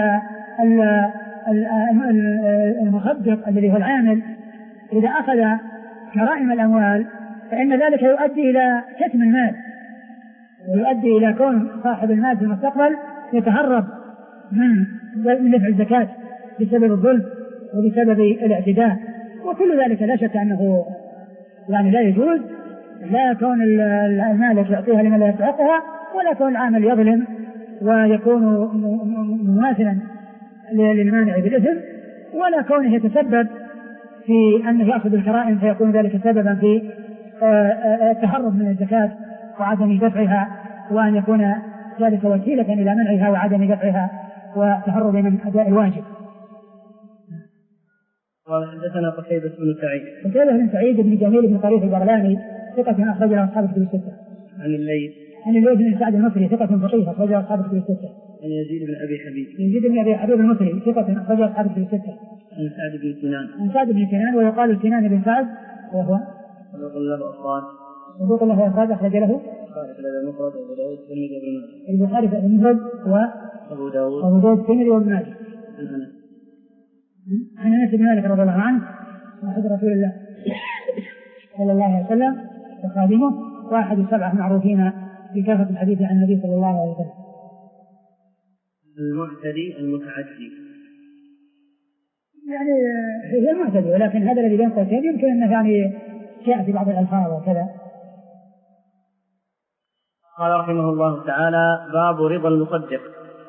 المصدق الذي هو العامل إذا أخذ كرائم الأموال فإن ذلك يؤدي إلى كتم المال، ويؤدي إلى كون صاحب المال في المستقبل يتهرب من من دفع الزكاة بسبب الظلم وبسبب الاعتداء، وكل ذلك لا شك أنه يعني لا يجوز، لا كون المال يعطيها لمن لا يستحقها، ولا كون العامل يظلم ويكون مماثلا للمانع بالإثم، ولا كونه يتسبب في أنه يأخذ الكرائم فيكون ذلك سببا في التهرب من الزكاة وعدم دفعها، وأن يكون ذلك وسيلة إلى منعها وعدم دفعها وتهرب من أداء الواجب. قال حدثنا قتيبة بن سعيد. قتيبة بن سعيد بن جميل بن طريف البغلاني ثقة أخرج له أصحاب الكتب الستة. عن الليث. عن الليث بن سعد المصري ثقة فقيه أخرج له أصحاب الكتب الستة. عن يزيد بن أبي حبيب. يزيد بن أبي حبيب المصري ثقة أخرج له أصحاب الكتب الستة. عن سعد بن سنان. عن سعد بن سنان ويقال سنان بن سعد وهو صدوق له أفراد. صدوق له أفراد أخرج له البخاري في المفرد وأبو داود أبو داود الترمذي وابن ماجه. عن أنس بن مالك رضي الله عنه أحد رسول الله صلى الله عليه وسلم وخادمه واحد السبعة معروفين في كافة الحديث عن النبي صلى الله عليه وسلم. المعتدي المتعدي يعني هي المعتدي، ولكن هذا الذي بين قوسين يمكن أنه يعني جاء في بعض الألفاظ وكذا. قال رحمه الله تعالى: باب رضا المصدق.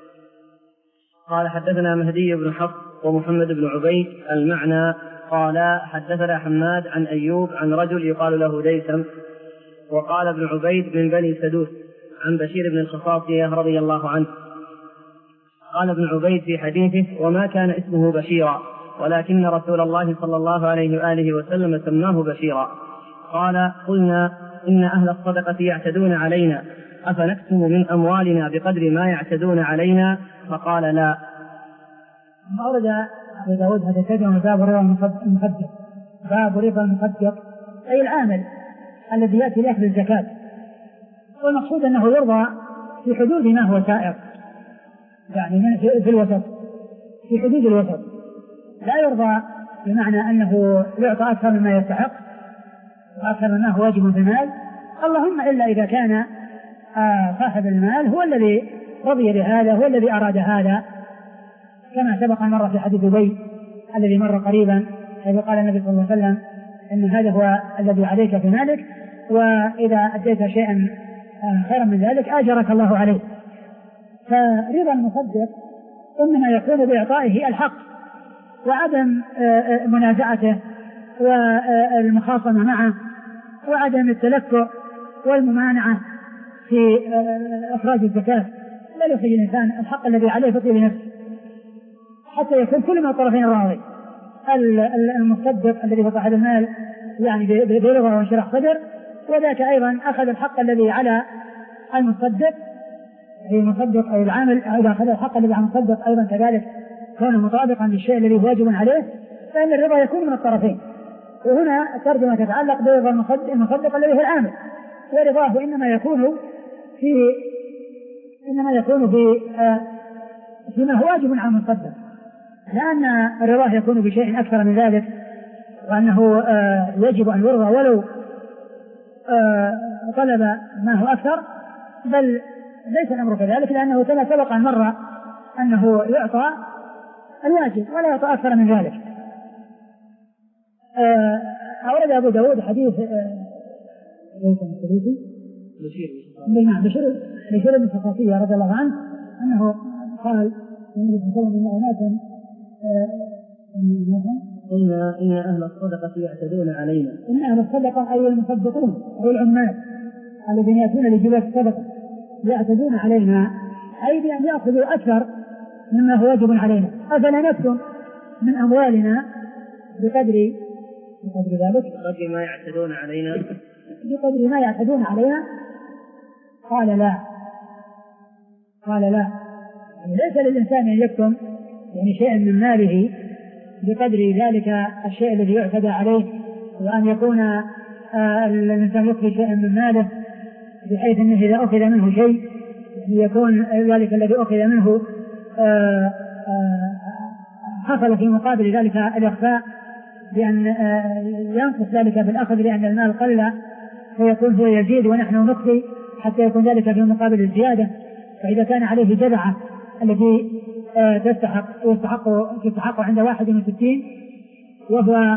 قال حدثنا مهدي بن حفص ومحمد بن عبيد المعنى قال حدثنا حماد عن أيوب عن رجل يقال له ديسم، وقال ابن عبيد من بني سدوس عن بشير بن الخصاصية رضي الله عنه. قال ابن عبيد في حديثه: وما كان اسمه بشيرا، ولكن رسول الله صلى الله عليه وآله وسلم سماه بشيرا. قال: قلنا إن أهل الصدقة يعتدون علينا، أفنكتم من أموالنا بقدر ما يعتدون علينا؟ فقال: لا. أورد أبو داود هذا الترجمة باب رضا المصدق. باب رضا المصدق أي العامل الذي يأتي لأخذ الزكاة، والمقصود أنه يرضى في حدود ما هو سائر، يعني في الوسط، في حدود الوسط، لا يرضى بمعنى أنه يعطى أكثر مما يستحق وأكثر مما هو واجب في المال، اللهم إلا إذا كان صاحب المال هو الذي رضي بهذا، هو الذي أراد هذا، كما سبق مرة في حديث أبي الذي مر قريبا، حيث قال النبي صلى الله عليه وسلم إن هذا هو الذي عليك في مالك، وإذا أديت شيئا خيرا من ذلك أجرك الله عليه. فرضا المصدق إنما يكون بإعطائه الحق وعدم منازعته والمخاصمة معه وعدم التلكؤ والممانعة في إخراج الزكاة، لا يخرج الإنسان الحق الذي عليه فطير لنفسه حتى يكون كل من الطرفين راضي. المصدق الذي فطح المال يعني برضا وانشراح صدر، وذاك أيضا أخذ الحق الذي على المصدق، أي المصدق أي العامل إذا أخذ الحق الذي على المصدق أيضا كذلك كان مطابقا للشيء الذي واجب عليه، فإن الرضا يكون من الطرفين. وهنا الترجمة تتعلق برضا المصدق الذي هو العامل، ورضاه إنما يكون في إنما يكون في آه فيما هو واجب على المصدق، لأن الرضاه يكون بشيء أكثر من ذلك، وأنه آه يجب أن يرضى ولو آه طلب ما هو أكثر، بل ليس الأمر كذلك، لأنه كما سبق عن مرة أنه يعطى الواجب ولا يعطى أكثر من ذلك. آه أورد أبو داود حديث بشير بشير بن الخصاصية رضي الله عنه أنه قال النبي صلى الله عليه وسلم إن أناسا قلنا إن أهل الصدقة يعتدون علينا. إن أهل الصدقة أي المصدقون أي العمال الذين يأتون لجبال الصدقة يعتدون علينا، أي بأن يأخذوا أكثر مما هو واجب علينا، أفلا نكتم من أموالنا بقدر بقدر ذلك بقدر ما يعتدون علينا بقدر ما يعتدون علينا. قال لا قال لا يعني ليس للإنسان أن يكتم يعني شيئا من ماله بقدر ذلك الشيء الذي يعتدى عليه، وأن يكون آه الإنسان يخرج شيئا من ماله بحيث أنه إذا أخذ منه شيء يكون ذلك الذي أخذ منه آه آه حصل في مقابل ذلك الإخفاء، بأن آه ينقص ذلك بالأخذ لأن المال قل فيكون هو يزيد ونحن نخفي حتى يكون ذلك في مقابل الزيادة. فإذا كان عليه جذعة التي تستحق يستحق تستحق عند واحد وستين، وهو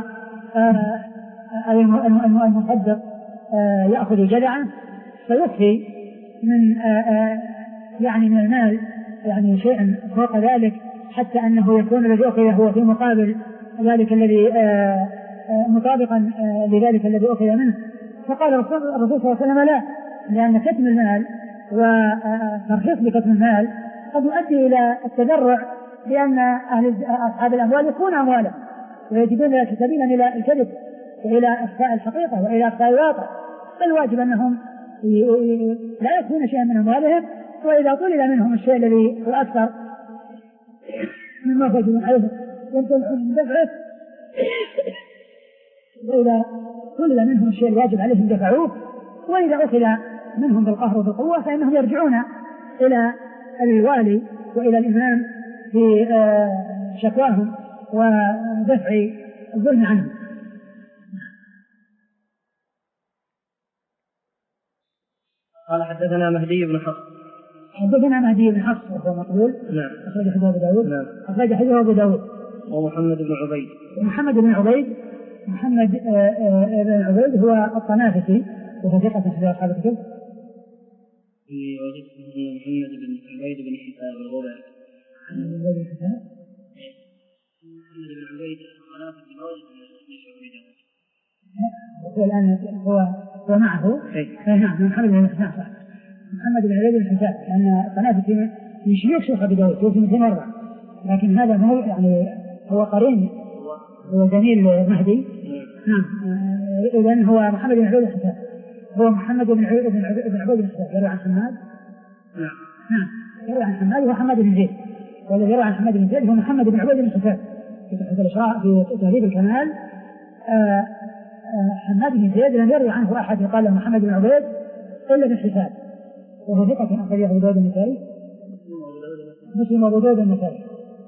المصدق يأخذ جدعا فيخفي من يعني من المال يعني شيئا فوق ذلك، حتى أنه يكون الذي أخذ هو في مقابل ذلك الذي مطابقا لذلك الذي أخذ منه. فقال الرسول صلى الله عليه وسلم لا، لأن كتم المال وترخيص بكتم المال قد يؤدي إلى التذرع، لأن أهل أصحاب الأموال يكون أموالا ويجدون سبيلا إلى الكذب وإلى إخفاء الحقيقة وإلى إخفاء الواقع، فالواجب أنهم لا يكون شيئا من أموالهم، وإذا طلب منهم الشيء الذي هو أكثر مما وجدوا عليه يمكن أن دفعه، وإذا طلب منهم الشيء الواجب عليهم دفعوه، وإذا أخذ منهم بالقهر وبالقوة فإنهم يرجعون إلى الوالي وإلى الإمام في شكواهم ودفع الظلم عنهم. قال حدثنا مهدي بن حفص حدثنا مهدي بن حفص وهو مقبول. نعم. أخرج حديث أبو داود. نعم. أخرج حديث أبو داود. ومحمد بن عبيد. محمد بن عبيد محمد بن عبيد هو الطنافسي وهو ثقة في أصحاب الكتب. إني وجدت أن محمد بن عبيد بن حساب الغبار. محمد بن حساب. محمد بن عبيد الطنافسي وجد من شعوب داود. هو الآن هو هو معه. نعم محمد بن حساب صح. محمد بن عبيد بن حساب، لأن الطنافسي من شيوخ شيخ أبي داود توفي مئتين مرة، لكن هذا مو يعني هو قرين هو زميل مهدي. نعم. إذن هو محمد بن عبيد بن حساب، هو محمد بن عبيد بن عبيد بن حساب يروي عن حماد. نعم. نعم يروي عن حماد ومحمد بن زيد، والذي يروي عن حماد بن زيد هو محمد بن عبيد بن حساب في تحفة الإشراء في تهذيب الكمال. آآ آآ حماد بن زيد لم يروي عنه أحد يقال له محمد بن عبيد إلا بن حساب، وهو ثقة أخرجه أبو داود النسائي مسلم وأبو داود النسائي.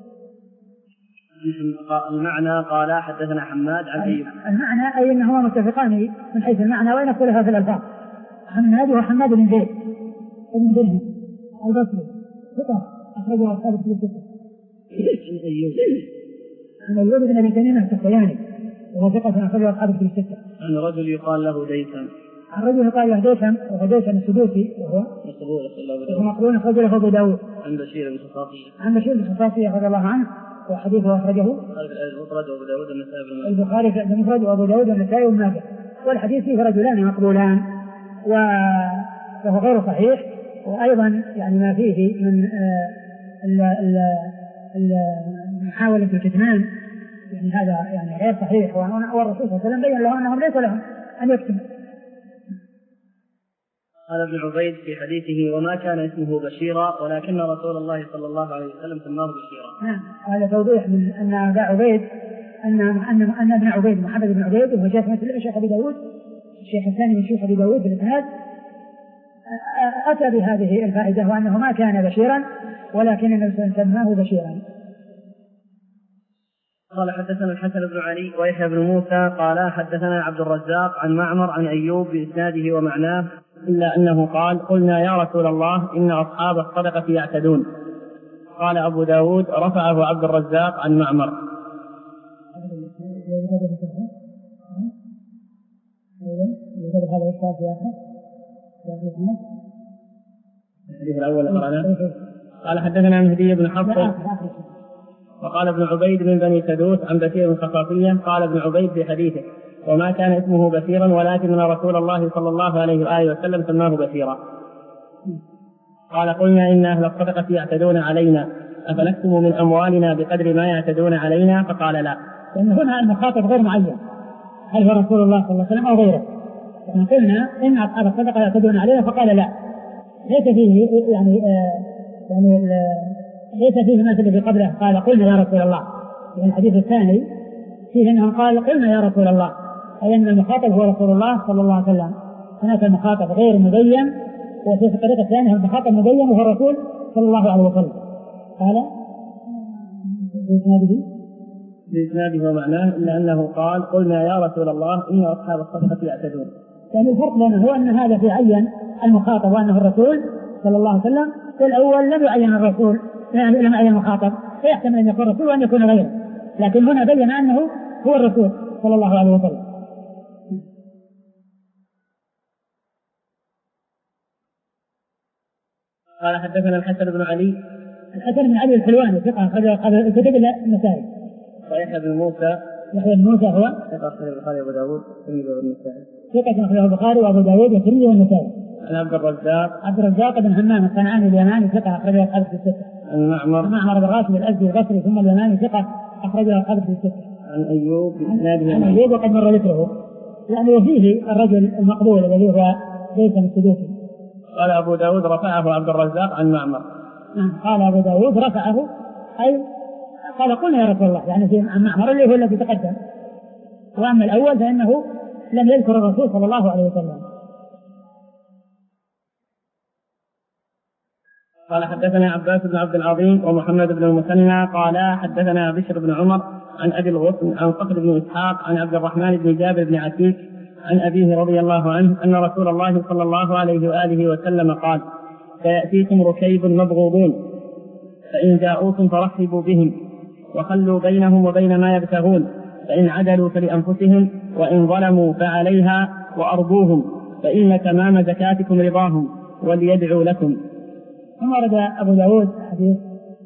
المعنى قال حدثنا حماد عن أيوب. المعنى أي أنهما متفقان من حيث المعنى وإن اختلفا في الألفاظ. حماد هو حماد بن زيد بن درهم البصري ثقة أخرجه أصحاب الكتب الستة. عن أيوب عن أيوب بن أبي تميم السختياني وهو ثقة أخرجه أصحاب الكتب الستة. عن رجل يقال له ديثم. عن رجل يقال له ديثم وهو ديثم السدوسي وهو مقبول أخرجه أبو داود. عن بشير بن خصاصية. عن بشير بن خصاصية رضي الله عنه وحديثه أخرجه المفرد وأبو داود والنسائي البخاري في المفرد وأبو داود والنسائي وابن ماجه، والحديث فيه رجلان مقبولان وهو غير صحيح، وأيضا يعني ما فيه من محاولة الكتمان يعني هذا يعني غير صحيح، والرسول صلى الله عليه وسلم بين لهم أنهم ليس لهم أن يكتموا. قال ابن عبيد في حديثه وما كان اسمه بشيرا ولكن رسول الله صلى الله عليه وسلم سماه بشيرا. نعم هذا توضيح من أن أبا عبيد أن أن أن ابن عبيد محمد بن عبيد وهو شيخ مثل شيخ أبي داود الشيخ الثاني من شيوخ أبي داود في الإسناد أتى بهذه الفائدة وأنه ما كان بشيرا ولكن النبي سماه بشيرا. قال حدثنا الحسن بن علي ويحيى بن موسى قال حدثنا عبد الرزاق عن معمر عن أيوب بإسناده ومعناه إلا أنه قال قلنا يا رسول الله إن أصحاب الصدقة يعتدون. قال أبو داود رفعه عبد الرزاق عن معمر. الحديث الأول قرأنا. قال حدثنا مهدي بن حفص وقال ابن عبيد من بني سدوس عن بشير بن خصاصية قال ابن عبيد في حديثه وما كان اسمه بشيرا ولكن رسول الله صلى الله عليه وآله وسلم سماه بشيرا. قال قلنا إن أهل الصدقة يعتدون علينا أفنكتم من أموالنا بقدر ما يعتدون علينا؟ فقال لا، لأن هنا المخاطب غير معين هل هو رسول الله صلى الله عليه وسلم أو غيره. يعني قلنا إن أصحاب الصدقة يعتدون علينا فقال لا، ليس فيه يعني آه يعني ليس فيه مثل الذي قبله قال قلنا يا رسول الله. يعني الحديث الثاني فيه أنه قال قلنا يا رسول الله، أي أن المخاطب هو رسول الله صلى الله عليه وسلم. هناك المخاطب غير مبين، وفي الطريقة الثانية المخاطب مبين وهو الرسول صلى الله عليه وسلم. قال بإسناده بإسناده ومعناه إلا أنه قال قلنا يا رسول الله إن أصحاب الصدقة يعتدون. يعني الفرق بينه هو أن هذا في عين المخاطب وأنه الرسول صلى الله عليه وسلم، والأول لم يعين الرسول لم أعين المخاطب، فيحتمل أن يكون رسول وأن يكون غيره، لكن هنا بين أنه هو الرسول صلى الله عليه وسلم. قال حدثنا الحسن بن علي. الحسن بن علي الحلواني ثقة كتب النسائي. ويحيى بن موسى. يحيى بن موسى هو ثقة أخرجه البخاري وأبو داود والترمذي والنسائي. ثقة أخرجه البخاري وأبو داود والترمذي والنسائي. عن عبد الرزاق. عبد الرزاق بن همام الصنعاني اليماني ثقة أخرجه أصحاب الستة. عن معمر. معمر بن راشد الأزدي البصري ثم اليماني ثقة أخرجه أصحاب الستة. عن أيوب بإسناده. عن أيوب وقد مر ذكره، يعني وفيه الرجل المقبول الذي هو ليس من السدوسي. قال أبو داود رفعه عبد الرزاق عن معمر. قال أبو داود رفعه أي قال قلنا يا رسول الله، يعني في عن معمر اللي هو الذي تقدم، وأما الأول فإنه لم يذكر الرسول صلى الله عليه وسلم. قال حدثنا عباس بن عبد العظيم ومحمد بن المثنى قال حدثنا بشر بن عمر عن أبي الغصن عن صخر بن إسحاق عن عبد الرحمن بن جابر بن عتيك عن أبيه رضي الله عنه أن رسول الله صلى الله عليه وآله وسلم قال: سيأتيكم ركيب مبغوضون فإن جاءوكم فرحبوا بهم وخلوا بينهم وبين ما يبتغون، فإن عدلوا فلأنفسهم وإن ظلموا فعليها وأرضوهم، فإن تمام زكاتكم رضاهم وليدعوا لكم. ثم ورد أبو داود حديث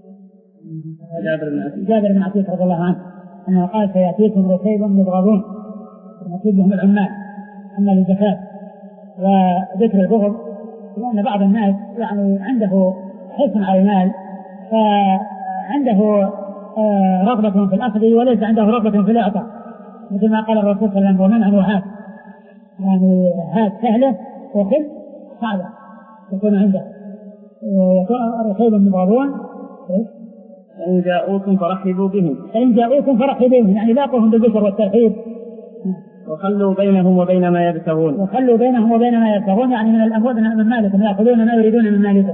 جابر بن عتيك رضي الله عنه أنه قال: سيأتيكم ركيب مبغوضون، نصيبهم العمال أما للزكاة وذكر البغض، لأن بعض الناس يعني عنده حرص على المال، فعنده رغبة في الأخذ وليس عنده رغبة في الإعطاء، مثل ما قال الرسول صلى الله عليه وسلم: ومنع وهات، يعني هات سهلة وخذ صعبة يكون عنده. يكون ركيب مبغوضون فإن جاءوكم فرحبوا بهم فإن جاءوكم فرحبوا بهم، يعني لاقوهم بالبشر والترحيب، وخلوا بينهم وبين ما يبتغون وخلوا بينهم وبين ما يبتغون، يعني من الأموال من مالكم يأخذون ما يريدون من مالكم.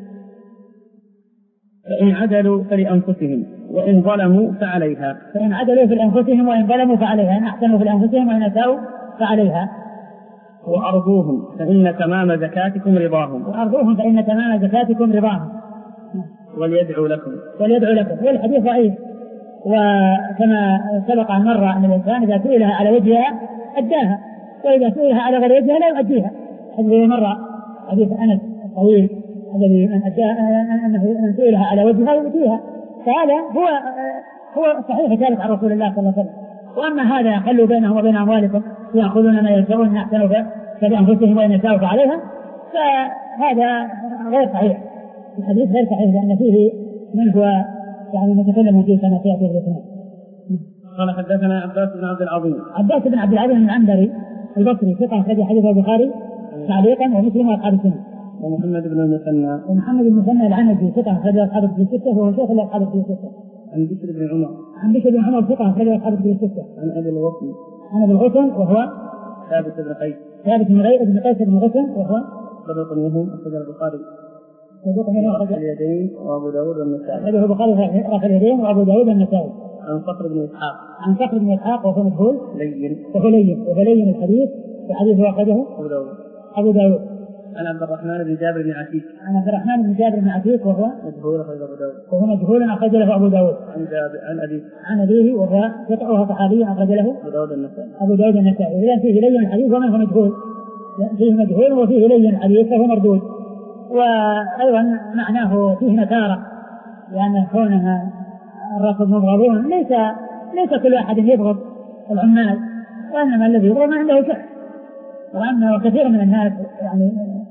فإن عدلوا فلأنفسهم وإن ظلموا فعليها. فإن عدلوا في أنفسهم وإن ظلموا فعليها، إن أحسنوا في أنفسهم وإن أساءوا فعليها. وأرضوهم فإن تمام زكاتكم رضاهم. وأرضوهم فإن تمام زكاتكم رضاهم. وليدعوا لكم. وليدعوا لكم. والحديث ضعيف، وكما سبق أن مر أن الإنسان إذا سئلها على وجهها أداها، وإذا سئلها على غير وجهها لا يؤديها. الذي مر حديث أنس الطويل الذي من أداها أنه سئلها على وجهها يؤديها، فهذا هو هو صحيح ذلك عن رسول الله صلى الله عليه وسلم. وأما هذا: خلوا بينهم وبين أموالكم يأخذون ما يشاءون إن أحسنوا فلأنفسهم وإن أساءوا فعليها، فهذا غير صحيح. الحديث غير صحيح لأن فيه من هو يعني متكلم فيه كما سيأتي الاثنين. قال حدثنا عباس بن عبد العظيم. عباس بن عبد العظيم العنبري البصري ثقة أخرج حديث البخاري تعليقا ومسلم وأصحاب السنة. ومحمد بن المثنى. ومحمد بن المثنى العنبي ثقة أخرج أصحاب الستة وهو شيخ أصحاب الستة. عن بشر بن عمر. عن بشر بن عمر ثقة أخرج أصحاب الستة. عن أبي الغصن. عن أبي الغصن وهو ثابت بن قيس. ثابت بن قيس بن قيس بن غصن وهو صدوق منهم أخرج البخاري. صدوق منهم أخرج اليدين وأبو داود والنسائي. أخرجه البخاري رافع اليدين وأبو داود والنسائي. عن صخر بن إسحاق. عن صخر بن إسحاق وهو مجهول. لين. وهو لين وهو لين الحديث، الحديث أخرجه أبو داود. أبو داود. عن عبد الرحمن بن جابر بن عتيك. عن عبد الرحمن بن جابر بن عتيك وهو مجهول أخرج أبو داود. وهو مجهول أخرج له أبو داود. عن جابر عن أبي عن أبيه وهو قطعه صحابي أخرج له أبو داود النسائي. أبو داود النسائي. إذا فيه لين الحديث ومن هو مجهول، فيه مجهول وفيه لين الحديث فهو مردود. وأيضا معناه فيه نكارة، لأن كونها الركب مبغضون ليس ليس كل أحد يبغض العمال، وإنما الذي يبغض ما عنده شح. وأما كثير من الناس يعني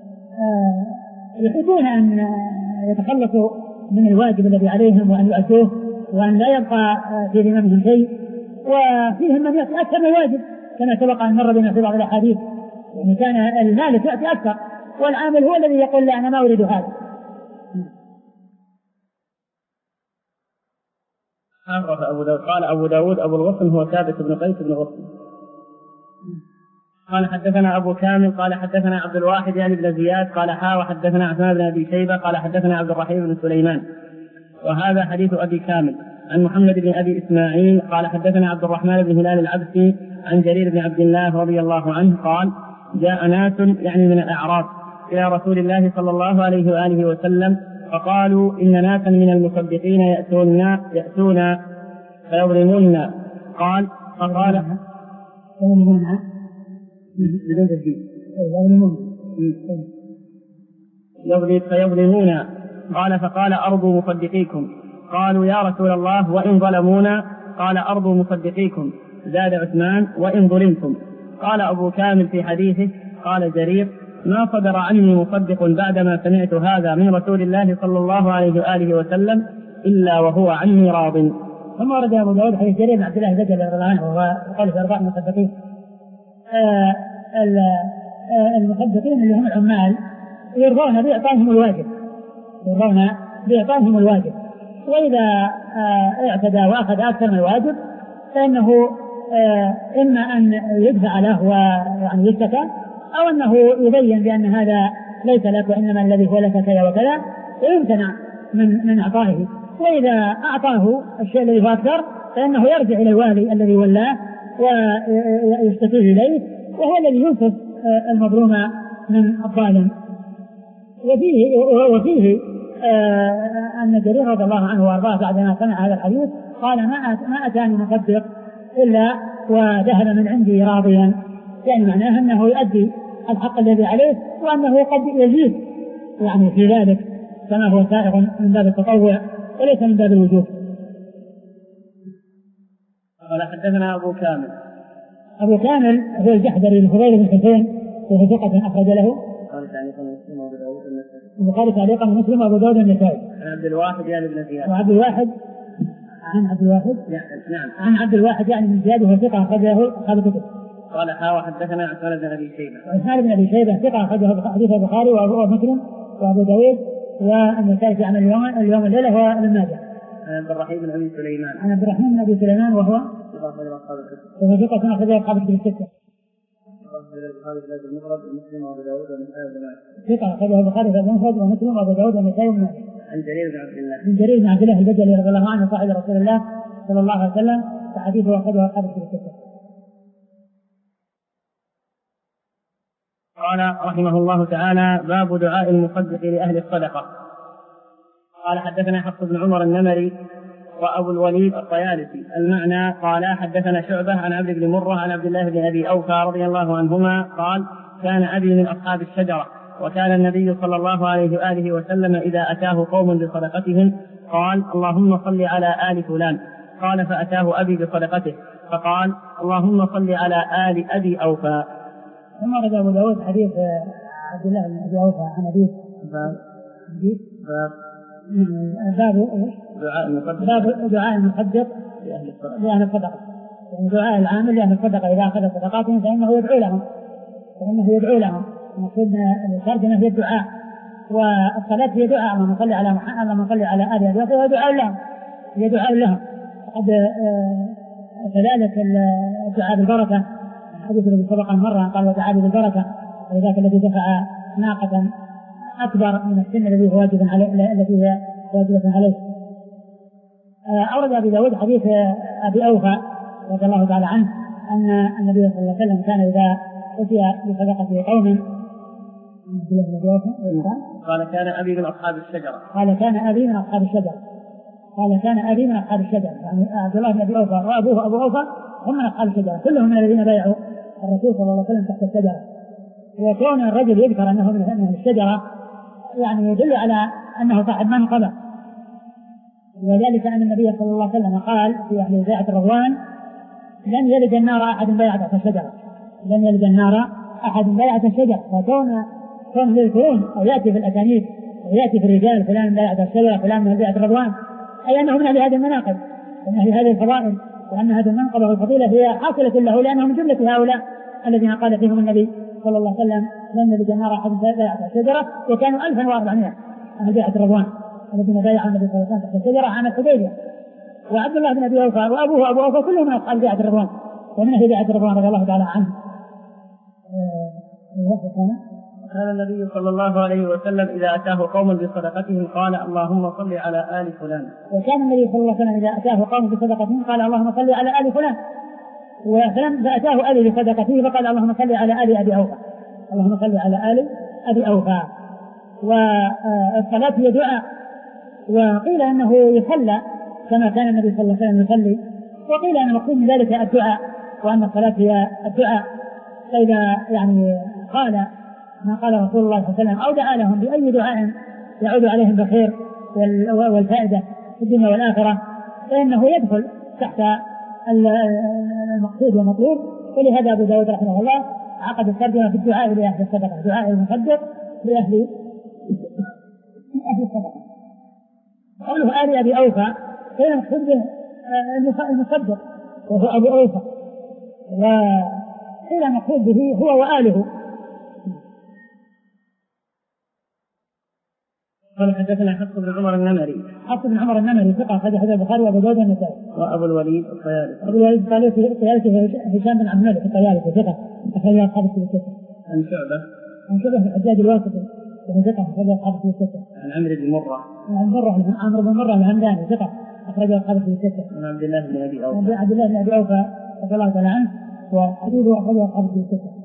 يحبون أن يتخلصوا من الواجب الذي عليهم وأن يؤدوه وأن لا يبقى في ذممهم شيء، وفيهم من يأتي أكثر من الواجب كما سبق أن مر بنا في بعض الأحاديث، يعني كان المالك يأتي أكثر والعامل هو الذي يقول: لا أنا ما أريد هذا. عرف أبو داود. قال أبو داود أبو الغصن هو ثابت بن قيس بن غصن. قال حدثنا أبو كامل قال حدثنا عبد الواحد يعني بن زياد قال حا وحدثنا عثمان بن أبي شيبة قال حدثنا عبد الرحيم بن سليمان. وهذا حديث أبي كامل. عن محمد بن أبي إسماعيل قال حدثنا عبد الرحمن بن هلال العبسي عن جرير بن عبد الله رضي الله عنه قال: جاء ناس يعني من الأعراب إلى رسول الله صلى الله عليه وآله وسلم فقالوا إن ناسا من المصدقين يأتون يأتون فيظلموننا. قال فقال فيظلمونا. قال فقال أرضوا مصدقيكم. قالوا يا رسول الله وإن ظلمونا؟ قال أرضوا مصدقيكم. زاد عثمان وإن ظلمتم. قال أبو كامل في حديثه قال جرير ما صدر عني مصدق بعدما سمعت هذا من رسول الله صلى الله عليه وآله وسلم إلا وهو عني راض. ثم ورد أبو داود حديث جرير بن عبد الله البجلي رضي الله عنه وقال في أرباع المصدقين. آه المصدقين اللي هم العمال يرضون بإعطائهم الواجب يرضون بإعطائهم الواجب وإذا آه اعتدى وأخذ أكثر من الواجب فإنه آه إما أن يدفع له ويعني يشتكى أو أنه يبين بأن هذا ليس لك وإنما الذي هو لك كذا وكذا ويمتنع من من إعطائه. وإذا أعطاه الشيء الذي هو أكثر فإنه يرجع إلى الوالي الذي ولاه ويشتكيه إليه وهو الذي ينصف المظلوم من الظالم. وفيه وفيه آه أن جرير رضي الله عنه وأرضاه بعدما سمع هذا الحديث قال ما ما أتاني مصدق إلا وذهب من عندي راضيا، يعني معناه أنه يؤدي الحق الذي عليه وأنه قد يزيد يعني في ذلك كما هو سائغ من باب التطوع وليس من باب الوجوب. قال حدثنا أبو كامل. أبو كامل هو الجحدري الفضيل بن حسين وهو ثقة أخرج له البخاري تعليقا ومسلم وأبو داود النسائي. عن عبد الواحد يعني بن زياد. وعبد الواحد عن عبد الواحد نعم عن عبد الواحد يعني بن زياد وهو ثقة أخرج له أصحاب الكتب. قال حا وحدثنا عثمان بن أبي شيبة. عثمان بن أبي شيبة ثقة أخرجه حديث البخاري ومسلم وأبو داود والنسائي في عمل اليوم اليوم الليلة وابن ماجه. عن عبد الرحيم بن أبي سليمان. عن عبد الرحيم بن أبي سليمان وهو ثقة أخرجه أصحاب الكتب. وهو ثقة أخرجه أصحاب الكتب الستة. البخاري في الأدب المفرد ومسلم وأبو داود والنسائي وابن ماجه. ثقة أخرجه البخاري في الأدب المفرد ومسلم وأبو داود والنسائي وابن ماجه. عن جرير بن عبد الله. من جرير بن عبد الله البجلي رضي الله عنه صاحب رسول الله صلى الله عليه وسلم فحديثه أخرجه أصحاب الكتب الستة. قال رحمه الله تعالى باب دعاء المصدق لأهل الصدقة. قال حدثنا حفص بن عمر النمري وأبو الوليد الطيالسي. المعنى قال حدثنا شعبة عن عبد بن مرة عن عبد الله بن أبي أوفى رضي الله عنهما قال كان أبي من أصحاب الشجرة وكان النبي صلى الله عليه وآله وسلم إذا أتاه قوم بصدقتهم قال اللهم صل على آل فلان. قال فأتاه أبي بصدقته فقال اللهم صل على آل أبي أوفى. ثم رد أبو داود حديث عبد الله بن أبي أوفى عن أبيه باب باب دعاء المصدق باب دعاء المصدق لأهل الصدقة، يعني دعاء العامل لأهل الصدقة إذا أخذ صدقاتهم فإنه يدعو لهم فإنه يدعو لهم. المقصود من الترجمة هي الدعاء والصلاة هي دعاء اللهم صل على محمد اللهم صل على آل أبي أوفى ودعاء لهم هي دعاء لهم. قد كذلك الدعاء بالبركة الحديث الذي سبق مرة قال ودعا بالبركة ولذلك الذي دفع ناقة أكبر من السن الذي هو واجب عليه التي هي واجبة عليه. أورد أبي داود حديث أبي أوفى رضي الله تعالى عنه أن النبي صلى الله عليه وسلم كان إذا أتي بصدقة قوم قال كان أبي من أصحاب الشجرة قال كان أبي من أصحاب الشجرة قال كان أبي من أصحاب الشجرة يعني عبد الله بن أبي أوفى وأبوه أبو أوفى هم من أصحاب الشجرة كلهم من الذين بايعوا الرسول صلى الله عليه وسلم تحت الشجرة. وكون الرجل يذكر أنه من الشجرة يعني يدل على أنه صاحب منقبة وذلك أن النبي صلى الله عليه وسلم قال في أهل بيعة الرضوان لن يلج النار أحد بايع تحت الشجرة لن يلج النار أحد بايع تحت الشجرة. فكون كون يذكرون أو يأتي في الأسانيد أو يأتي في الرجال فلان بايع تحت الشجرة فلان من بيعة الرضوان أي أنه من أهل هذه المناقب ومن أهل هذه الفضائل وأن هذه المنقبة والفضيلة هي حاصلة له لأنه من جملة هؤلاء الذين قال فيهم النبي صلى الله عليه وسلم لن يلج النار أحد بايع تحت الشجرة وكانوا ألفا وأربعمائة أهل بيعة الرضوان الذين بايعوا النبي صلى الله عليه وسلم تحت الشجرة عام الحديبية. وعبد الله بن أبي أوفى وأبوه أبو أوفى كلهم من أصحاب بيعة الرضوان ومن أهل بيعة الرضوان رضي الله تعالى عنه. كان النبي صلى الله عليه وسلم إذا أتاه قوم بصدقتهم قال اللهم صل على آل فلان. وكان النبي صلى الله عليه وسلم إذا أتاه قوم بصدقتهم قال اللهم صل على آل فلان وفلان فأتاه أبي بصدقته فقال اللهم صل على آل أبي أوفى اللهم صل على آل أبي أوفى. والصلاة هي دعاء وقيل أنه يصلى كما كان النبي صلى الله عليه وسلم يصلي، وقيل أن المقصود من ذلك الدعاء، وأن الصلاة هي الدعاء. فإذا يعني قال ما قال رسول الله صلى الله عليه وسلم أو دعا لهم بأي دعاء يعود عليهم بالخير والفائدة في الدنيا والآخرة فإنه يدخل تحت المقصود والمطلوب. ولهذا أبو داود رحمه الله عقد الترجمة في الدعاء لأهل الصدقة، دعاء المصدق لأهل الصدقة. قوله آل أبي أوفى فإن المقصود به المصدق وهو أبو أوفى، وقيل المقصود به هو وآله. قال حدثنا حفص بن عمر النمري. حفص بن عمر النمري ثقة أخرج حديث البخاري وأبو داود والنسائي. وأبو الوليد الطيالسي. أبو الوليد الطيالسي هشام بن عبد الملك الطيالسي ثقة أخرج أصحاب الكتب الستة. عن شعبة. عن شعبة بن الحجاج الواسطي وهو ثقة أخرج أصحاب الكتب الستة. عن عمرو بن مرة. عن مرة عمرو بن مرة الهمداني ثقة أخرج أصحاب الكتب الستة. عن عبد الله بن أبي أوفى. عن عبد الله بن أبي أوفى رضي الله تعالى عنه وحديثه أخرج أصحاب الكتب الستة.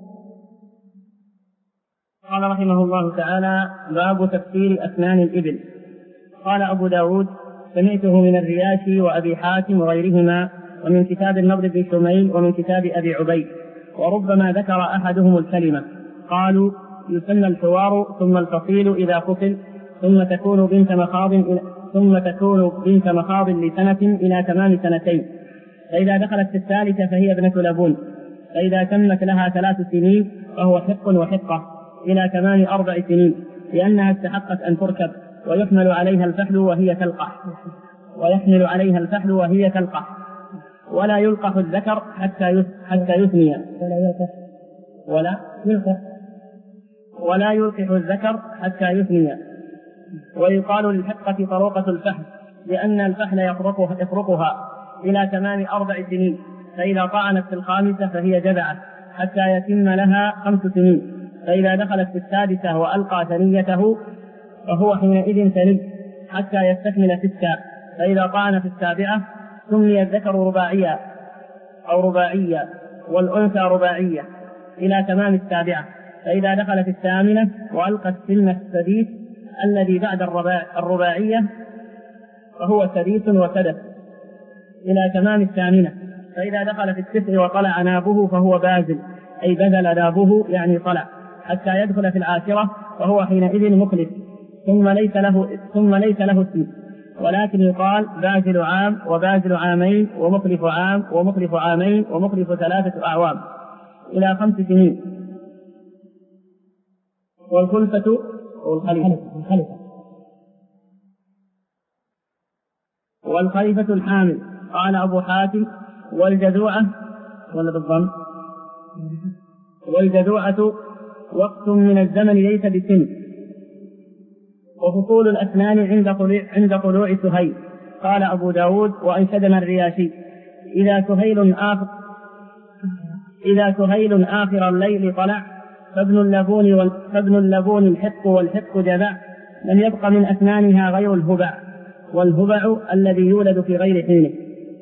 قال رحمه الله تعالى: باب تفسير أسنان الإبل. قال أبو داود: سمعته من الرياشي وأبي حاتم وغيرهما، ومن كتاب النضر بن شميل، ومن كتاب أبي عبيد، وربما ذكر أحدهم الكلمة. قالوا: يسمى الحوار ثم الفصيل إذا فصل، ثم تكون بنت مخاض ثم تكون بنت مخاض لسنة إلى تمام سنتين، فإذا دخلت في الثالثة فهي ابنة لبون، فإذا تمت لها ثلاث سنين فهو حق وحقة إلى تمام أربع سنين، لأنها استحقت أن تركب، ويحمل عليها الفحل وهي تلقح ويحمل عليها الفحل وهي تلقح ولا يلقح الذكر حتى حتى يثني ولا يلقح ولا يلقح ولا يلقح الذكر حتى يثني. ويقال للحقة طروقة الفحل، لأن الفحل يفرقها, يفرقها إلى تمام أربع سنين، فإذا طعنت في الخامسة فهي جذعة حتى يتم لها خمس سنين، فإذا دخلت في السادسة وألقى ثنيته فهو حينئذ ثني حتى يستكمل ستة، فإذا طعن في السابعة سمي الذكر رباعيا أو رباعيا والأنثى رباعية إلى تمام السابعة، فإذا دخل في الثامنة وألقى السن السديس الذي بعد الرباع الرباعية فهو سديس وسدس إلى تمام الثامنة، فإذا دخل في التسع وطلع نابه فهو بازل، أي بذل نابه يعني طلع، حتى يدخل في العاشرة وهو حينئذ مخلف، ثم ليس له ثم ليس له اسم، ولكن يقال بازل عام وبازل عامين ومخلف عام ومخلف عامين ومخلف ثلاثة أعوام إلى خمس سنين. والخلفة والخليفة والخليفة الحامل. قال أبو حاتم: والجذوعة ولا بالضم والجذوعة وقت من الزمن ليس بسن. وفصول الأسنان عند طلوع عند طلوع سهيل. قال أبو داود: وأنشدنا الرياشي: إذا سهيل آخر إذا سهيل آخر الليل طلع فابن اللبون فابن اللبون الحق والحق جذع، لم يبق من أسنانها غير الهبع، والهبع الذي يولد في غير حينه.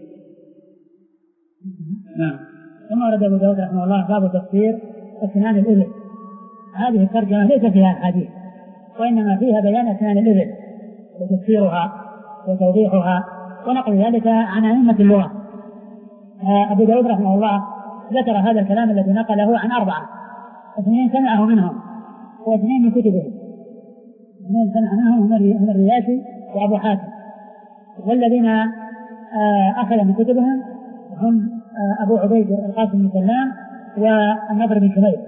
نعم. ثم ورد أبو داود رحمه الله باب تفسير أسنان الإبل. هذه الترجمة ليس فيها حديث، وإنما فيها بيان أسنان الإبل وتفسيرها وتوضيحها ونقل ذلك عن أئمة اللغة. أبو داود رحمه الله ذكر هذا الكلام الذي نقله عن أربعة، اثنين سمعه منهم واثنين من كتبهم، اثنين سمع منهم هم الرياشي وأبو حاتم، والذين أخذ من كتبهم هم أبو عبيد القاسم بن سلام والنضر بن شميل.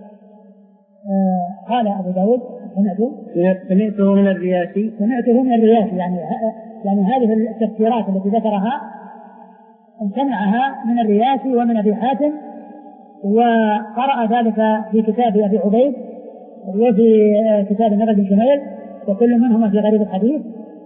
قال أبو داود: سمعته من الرياشي سمعته من الرياشي يعني يعني هذه التفسيرات التي ذكرها سمعها من الرياشي ومن أبي حاتم، وقرأ ذلك في كتاب أبي عبيد وفي كتاب النضر بن شميل، وكل منهما في غريب الحديث.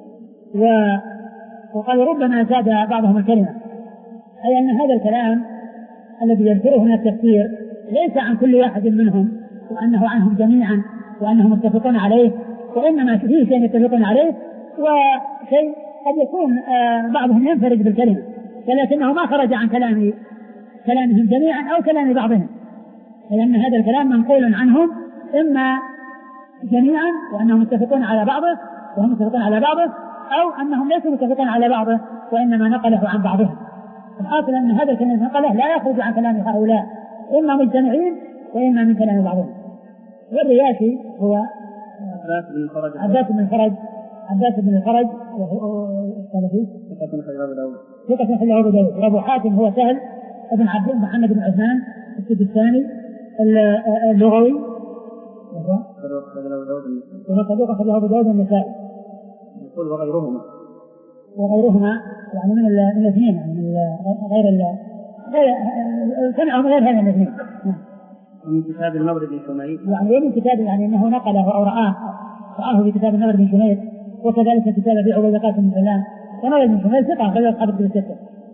وقال ربما زاد بعضهم الكلمة، أي أن هذا الكلام الذي يذكره من التفسير ليس عن كل واحد منهم وأنه عنهم جميعا وأنهم متفقون عليه، وإنما فيه شيء يتفقون عليه وشيء قد يكون بعضهم ينفرد بالكلمة، ولكنه ما خرج عن كلام كلامهم جميعا أو كلام بعضهم، لأن هذا الكلام منقول عنهم إما جميعا وأنهم متفقون على بعضه وهم متفقون على بعضه، أو أنهم ليسوا متفقين على بعضه وإنما نقله عن بعضهم. الحاصل أن هذا الكلام نقله لا يخرج عن كلام هؤلاء، إما مجتمعين وإما من كلام بعضهم. والرياشي هو عباس بن الفرج عباس بن الفرج عباس بن الفرج وهو السلفي ثقة أخرجه أبو داود ثقة أخرجه أبو داود. وأبو حاتم هو سهل ابن عبد محمد بن عثمان السجستاني اللغوي وهو صدوق أخرجه أبو داود النسائي. يقول وغيرهما وغيرهما يعني من من الاثنين يعني من غير غير سمعوا من غير هذين الاثنين. من كتاب النضر بن شميل يعني من كتاب يعني أنه نقله أو رآه رآه في كتاب النضر بن شميل، وكذلك كتاب أبي عبيد القاسم بن سلام. ونضر بن شميل ثقة غير أصحاب الكتب الستة.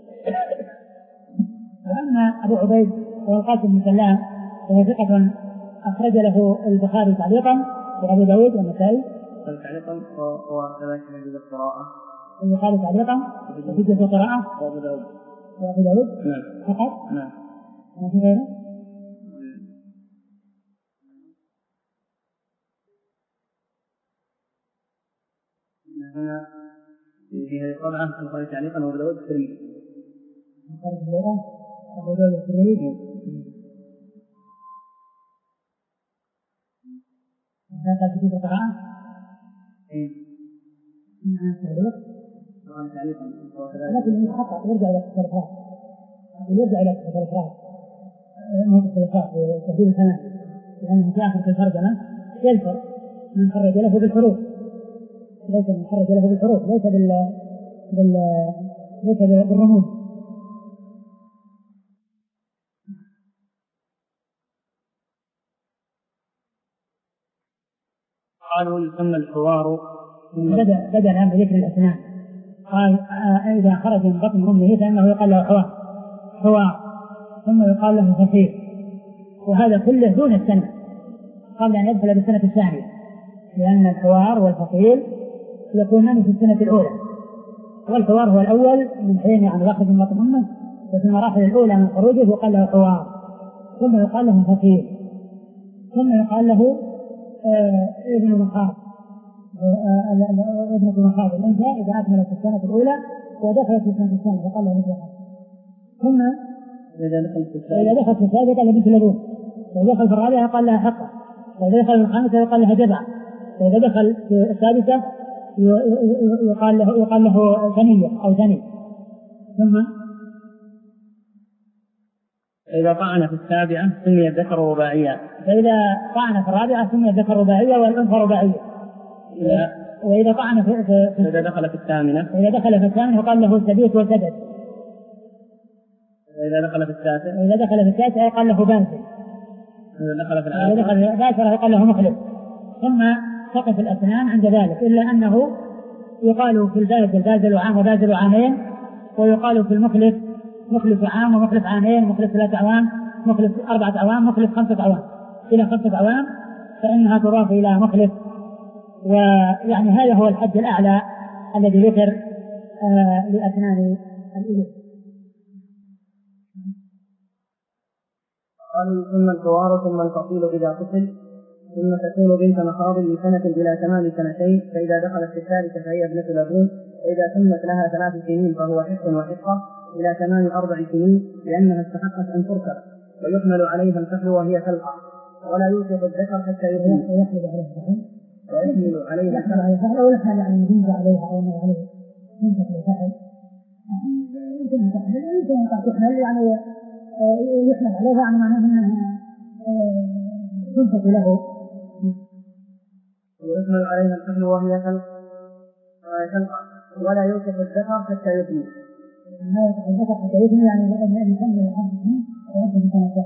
وأما أبو عبيد والقاسم بن سلام فهو ثقة أخرج له البخاري تعليقا وأبو داود والنسائي تعليقا وكذلك يجوز القراءة البخاري تعليقا ويجوز القراءة وأبو داود وأبو داود نعم فقط. نعم. ما في غيره؟ هنا في هذه الطبعة البخاري تعليقا وأبو داود الترمذي البخاري تعليقا وأبو داود الترمذي. هذا كتب القراءة نعم تعليق تعليقا لكن يتحقق يرجع إلى التلفات يرجع إلى التلفات مو التلفات في تفسير الثمان، لأنه في آخر الترجمة يذكر من خرج له بالحروف، ليس من خرج له بالحروف، ليس بال بال ليس بالرموز. قالوا يسمى الحوار. بدأ بدأ الآن بذكر الأسنان. قال آه إذا خرج من بطن أمه فإنه يقال له حوار حوار ثم يقال له فصيل، وهذا كله دون السنة قبل أن يدخل بالسنة الثانية، لأن الحوار والفصيل يكونان في السنة الأولى، والحوار هو الأول من حين يعني يخرج من بطن أمه، وفي المراحل الأولى من خروجه يقال له حوار ثم يقال له فصيل ثم يقال له آه ابن مخاض ابنة مخاض الأنثى إذا أكملت السنة الأولى ودخلت في السنة الثانية فقال له مثل ثم إذا دخلت في الثالثة قال له بنت لبون، وإذا دخل في الرابعة قال لها حقة، وإذا دخل في الخامسة يقال لها جبع، وإذا دخل في السادسة يقال له يقال له ثنية أو ثني. ثم إذا طعن في السابعة سمي الذكر رباعيا، فإذا طعن في الرابعة سمي الذكر رباعيا والأنثى رباعية. وإذا طعن في, في, في إذا دخل في الثامنة إذا دخل في الثامنة يقال له سديس وسدد. وإذا دخل في التاسع إذا دخل في التاسع يقال له باسل. إذا دخل في العاشرة إذا دخل في العاشرة يقال له مخلف. ثم تقف الأسنان عند ذلك، إلا أنه يقال في البازل بازل عام وبازل عامين، ويقال في المخلف مخلف عام ومخلف عامين، مخلف ثلاثة أعوام، مخلف أربعة أعوام، مخلف خمسة أعوام، إلى خمسة أعوام فإنها تضاف إلى مخلف. ويعني هذا هو الحد الأعلى الذي ذكر آه لأسنان الإبل. قالوا ثم الحوار ثم الفصيل إذا فصل، ثم تكون بنت مخاض لسنة بلا تمام سنتين، فإذا دخلت في الثالثة فهي ابنة لبون، فإذا تمت لها ثلاث سنين فهو حق وحقة إلى تمام أربع سنين، لأنها استحقت أن تركب ويحمل عليها الفحل وهي تلقى، ولا يوجب الذكر حتى يحمل ويحمل عليها الفحل ويحمل عليها الفحل أو يحمل يعني ينزل عليها أو ما عليه يمسك الفحل يمكن أن تحمل يمكن أن تحمل يعني يحمل عليها يعني معناه أنها تمسك له ويحمل عليها الفحل وهي تلقى ولا يوجب الذكر حتى يحمل ما يوجب الذكر حتى يحمل يعني أن يكمل خمس سنين ويبدأ بسنتين.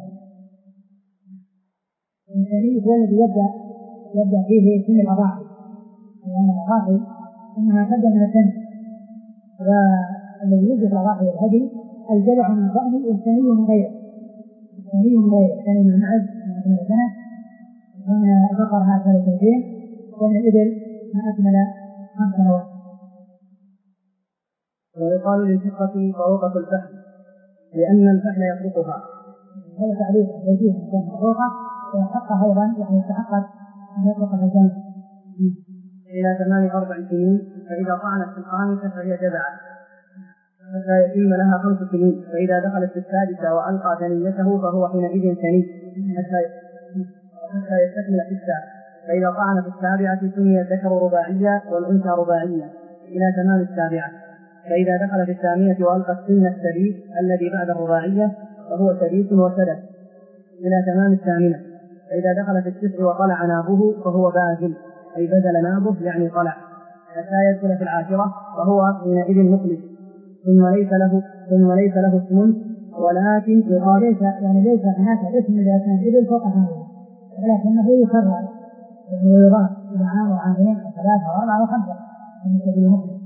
الثاني هو الذي يبدأ يبدأ فيه سن الأضاحي، لأن الأضاحي إنها تبدأ من السن، والذي يوجد الأضاحي والهدي الجذع من الضأن والثاني من غيره، الثاني من غيره الثاني من المعز من أكمل سنة، ومن البقر ما أكمل سنتين، ومن الإبل ما أكمل خمس سنوات. ويقال للفقة طروقة الفحل لأن الفحل يطرقها. هذا تعريف الوجيه من كان طروقة وحقها أيضا يعني يستحق أن يطرق الجنة. إلى تمام أربع سنين، فإذا طعنت في الخامسة فهي جذعة حتى يتم لها خمس سنين، فإذا دخلت في السادسة وألقى ثنيته فهو حينئذ ثني حتى يستكمل التسع، فإذا طعن في السابعة سمي الذكر رباعيا والأنثى رباعية إلى تمام السابعة، فإذا دخل في الثامنة وألقى السن السديس الذي بعد الرباعية فهو سديس وسدس إلى تمام الثامنة، فإذا دخل في التسع وطلع نابه فهو بازل أي بدل نابه يعني طلع، حتى يدخل في العاشرة فهو حينئذ مخلص، ثم ليس له ثم ليس له اسم ولكن ليس يعني ليس هناك اسم إذا كان إبل فوق هذا، ولكنه يكرر يعني يضاف إلى عام وعامين وثلاثة وأربعة وخمسة من سبيل مخلص،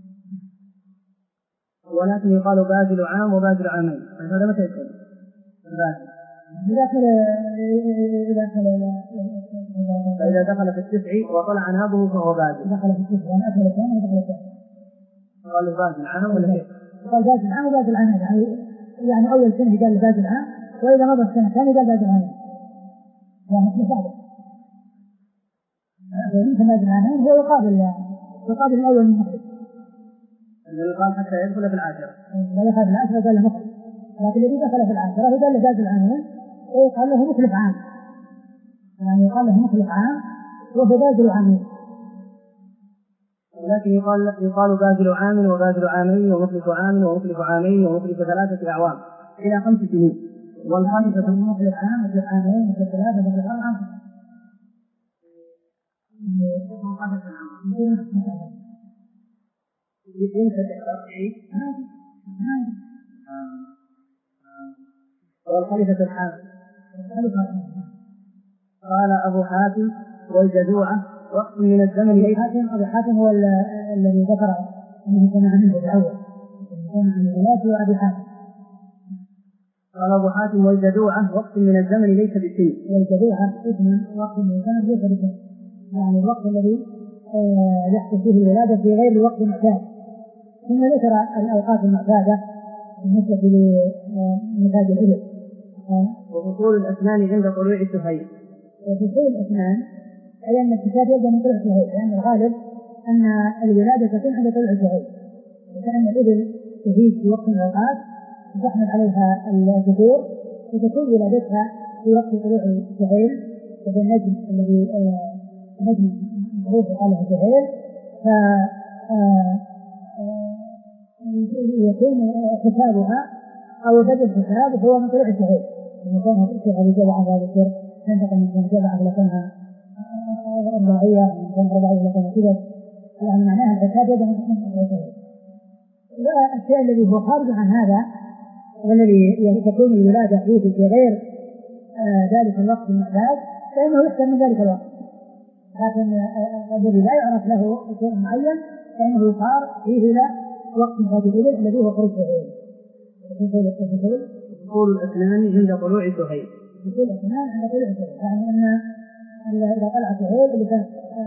ولكن يقال بازل عام وبازل عامين. هذا متى يكون؟ بازل إذا دخل إذا دخل فإذا دخل في التسع وطلع نابه فهو بازل. دخل في التسع يعني أكمل الثاني ودخل الثاني. قالوا بازل عام ولا كيف؟ قال بازل عام وبازل عامين، يعني يعني أول سنة قال بازل عام، وإذا مضى السنة الثانية قال بازل عامين. يعني مثل هذا. ويمكن بازل عامين هو يقابل يقابل الأول من مخرج. الذي قال حتى يدخل في العاشرة. لا دخل في العاشرة قال له مخرج. لكن الذي دخل في العاشرة قال له بازل عامين ويقال له مخلف عام، يعني يقال له مخلف عام وهو بازل عامين. ولكن يقال يقال بازل عام وبازل عامين ومخلف عام ومخلف عامين ومخلف ثلاثة أعوام إلى خمس سنين، والخامسة مخلف عام مخلف عامين مخلف ثلاثة مخلف أربعة. والخليفة الحامل. قال أبو حاتم والجذوعة وقت من الزمن. أبو حاتم أبو حاتم هو الذي ذكر أنه سمع منه الأول، سمع من الغلاف وأبي حاتم. قال أبو حاتم والجذوعة وقت من الزمن ليس بسن. والجذوعة اسم وقت من الزمن ليس بسن، يعني الوقت الذي يحدث فيه الولادة في غير الوقت المعتاد. ثم ذكر الأوقات المعتادة بالنسبة لنتاج الإبل. وفصول الأسنان عند طلوع السهيل. وفصول الأسنان أي أن الكتاب يبدأ من طلوع السهيل، لأن الغالب أن الولادة تكون عند طلوع السهيل، وكأن الإبل تهيج في وقت من الأوقات تحمل عليها الذكور وتكون ولادتها في وقت طلوع السهيل، وهو النجم الذي نجم معروف قال له سهيل، ف يكون حسابها أو بدء الحساب هو من طلوع السهيل، يعني يكونها تأتي هذه جذعة هذه السر تنتقل من جذعة إلى كونها رباعية من كون رباعية إلى كونها كذا، يعني معناها الحساب يبدأ من طلوع السهيل. والشيء الذي هو خارج عن هذا والذي تكون الولادة فيه في غير آه ذلك الوقت المعتاد فإنه يحسب من ذلك الوقت، لكن آه الذي لا يعرف له شيء معين فإنه يصار فيه إلى وقت هذه الإبل الذي هو خروج سهيل. فصول الأسنان عند طلوع سهيل. فصول الأسنان عند طلوع سهيل، يعني أن إذا طلع سهيل اللي كان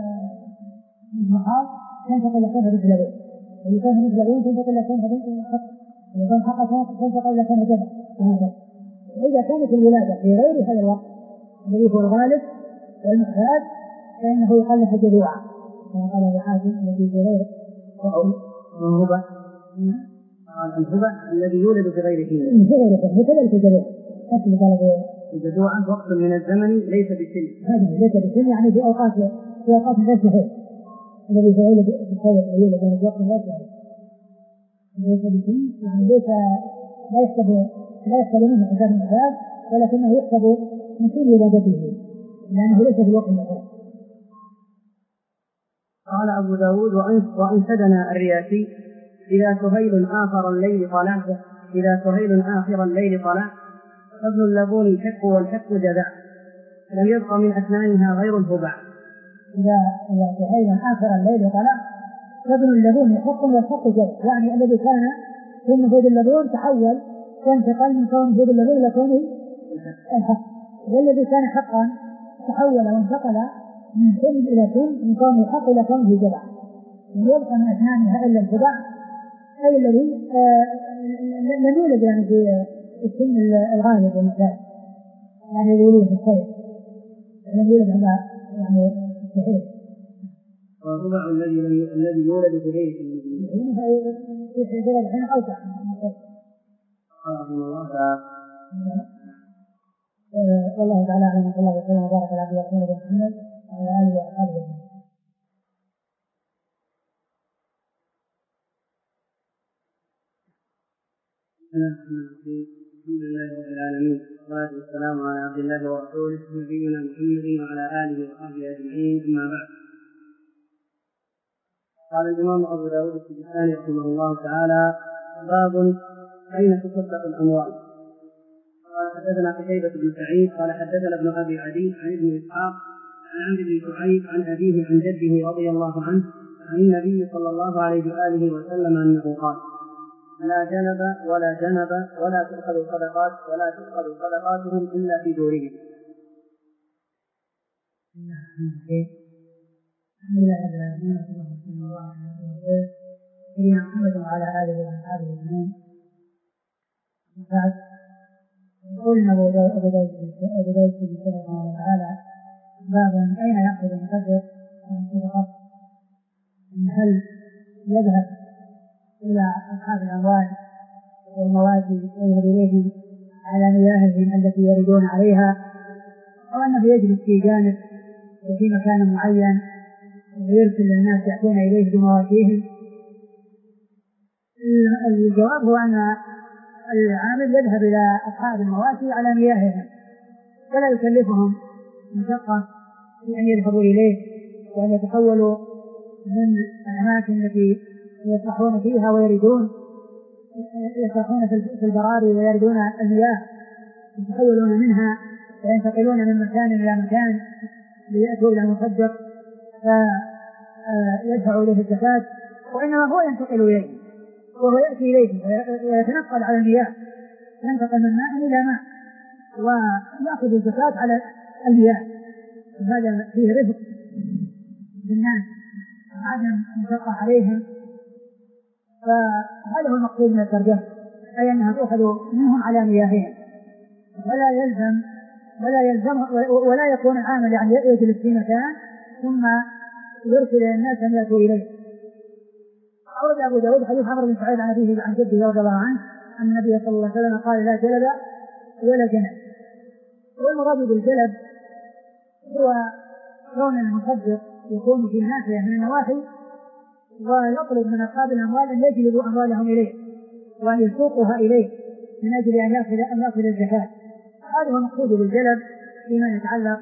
محاط تنتقل إلى كونها رجل لبون، اللي كان رجل لبون تنتقل إلى كونها حق، اللي كان حقها تنتقل إلى كونها جبل. وإذا كانت الولادة في غير هذا الوقت الذي هو الغالب والمعتاد فإنه يقال له جذوعة، كما قال أبو حاتم الذي في غير الهبة. الهبة الذي يولد في غير حين. في غير حين وكذلك الجذوع. نفس اللي قال الجذوعة وقت من الزمن ليس بسن. هذا ليس بسن يعني في أوقات في أوقات غير سهيل. الذي يولد في الخير ويولد في وقت غير سهيل. ليس بسن يعني ليس لا يحسب لا يحسب منه حساب المعتاد، ولكنه يحسب من حين ولادته لأنه ليس في الوقت المعتاد. قال أبو داود وأنشدنا الرياسي إذا سهيل آخر الليل طلع إذا سهيل آخر الليل طلع فابن اللبون الحق والحق جذع لم يبق من أسنانها غير الهبع. إذا إذا سهيل آخر الليل طلع فابن اللبون الحق والحق جذع، يعني الذي كان ثم هود اللبون تحول وانتقل من كون هود اللبون إلى كونه الحق، والذي كان حقا تحول وانتقل من سن إلى سن من كونه الحق إلى كونه جذع. لم يبقى من أسنانها إلا الهبع أي الذي لم يولد يعني في السن الغالب والمعتاد، يعني يولد في الخير لم يولد على يعني الصحيح. والربع الذي الذي يولد في غير في بلد حين أوسع. الله تعالى. والله تعالى أعلم. صلى الله وسلم وبارك على عبده ورسوله محمد وعلى آله وأصحابه أجمعين. الحمد لله رب العالمين والصلاة والسلام على عبد الله ورسوله نبينا محمد وعلى آله وصحبه أجمعين. أما بعد، قال الإمام أبو داود السجستاني رحمه الله تعالى: باب أين تصدق الأموال. قال حدثنا قتيبة بن سعيد قال حدثنا ابن أبي عدي عن ابن إسحاق عن عمرو بن شعيب عن أبيه عن جده رضي الله عنه عن النبي صلى الله عليه وآله وسلم أنه قال: لا جنب ولا جنب ولا تؤخذ صدقات ولا تؤخذ صدقاتهم إلا في دورهم. الحمد لله رب العالمين وصلى الله على سيدنا محمد وعلى آله وأصحابه أجمعين. بعد، يقول أبو داود رحمه الله تعالى: باب أين يأخذ المصدق الصدقات؟ هل يذهب إلى أصحاب الأموال والمواشي ويذهب إليهم على مياههم التي يردون عليها، أو أنه يجلس في جانب وفي مكان معين ويرسل الناس يأتون إليه بمواشيهم؟ الجواب هو أن العامل يذهب إلى أصحاب المواشي على مياههم، ولا يكلفهم مشقة في أن يذهبوا إليه وأن يتحولوا من الأماكن التي يسرحون فيها ويردون يسرحون في البراري ويردون المياه، يتحولون منها وينتقلون من مكان إلى مكان ليأتوا إلى المصدق فيدفعوا إليه الزكاة، وإنما هو ينتقل إليه وهو يأتي إليه ويتنقل على المياه، ينتقل من ماء إلى ماء ويأخذ الزكاة على المياه. هذا فيه رفق بالناس وعدم مشقة عليهم، فهذا هو المقصود من الترجمة، أي أنها تؤخذ منهم على مياههم، ولا يلزم ولا يلزم ولا يكون العامل يعني يجلس في مكان ثم يرسل الناس أن يأتوا إليه. أورد أبو داود حديث عمرو بن شعيب عن أبيه عن جده رضي الله عنه أن النبي صلى الله عليه وسلم قال: لا جلب ولا جنب. والمراد بالجلب هو كون المصدق يكون في ناحية من النواحي ويطلب من أصحاب الأموال أن يجلبوا أموالهم إليه وأن يسوقها إليه من أجل أن يأخذ أن يأخذ الزكاة. هذا هو المقصود بالجلب فيما يتعلق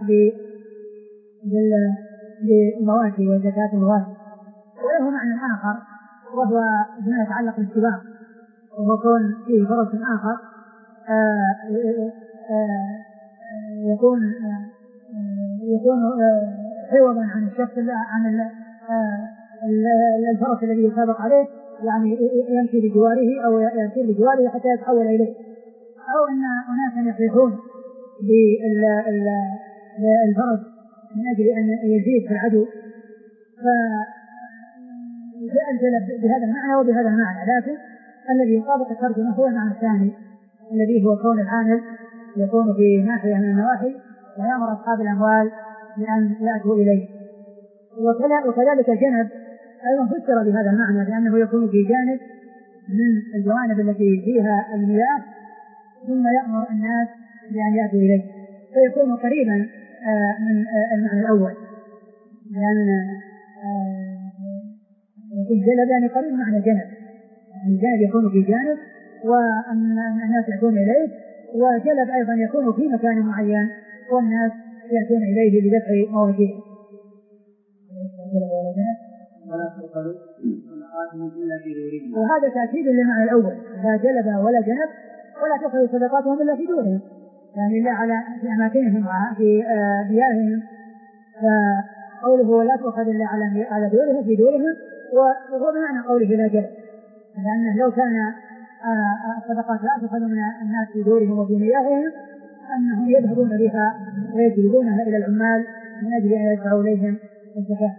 بالمواشي وزكاة المواشي. وله معنى آخر وهو ما يتعلق بالسباق، وهو كون فيه فرس آخر آآ آآ يكون آآ يكون عوضا عن الشخص عن الفرس الذي يسابق عليه، يعني يمشي بجواره أو يسير بجواره حتى يتحول إليه، أو أن أناسا يفرحون بالفرس من أجل أن يزيد في العدو، فجاء الجلب بهذا المعنى وبهذا المعنى. لكن الذي يطابق الترجمة هو المعنى الثاني الذي هو كون العامل يكون في ناحية من النواحي ويأمر أصحاب الأموال بأن يأتوا إليه. وكذلك الجنب أيضا فسر بهذا المعنى لأنه يكون في جانب من الجوانب التي فيها المياه ثم يأمر الناس بأن يأتوا إليه، فيكون قريبا من المعنى الأول، لأن يكون جلب يعني قريب من معنى جنب، يعني الجانب يكون في جانب وأن الناس يأتون إليه، وجلب أيضا يكون في مكان معين والناس يأتون إليه بدفع مواشيهم. وهذا تأكيد للمعنى الأول: لا جلب ولا جنب ولا تأخذ صدقاتهم إلا في دورهم، يعني لا على في أماكنهم وفي ديارهم، فقوله لا تأخذ إلا على على دورهم في دورهم وهو بمعنى قوله لا جلب، لأنه لو كان الصدقات لا تأخذ من الناس في دورهم وفي مياههم أنهم يذهبون بها ويجلبونها إلى العمال من أجل أن يدفعوا إليهم الزكاة.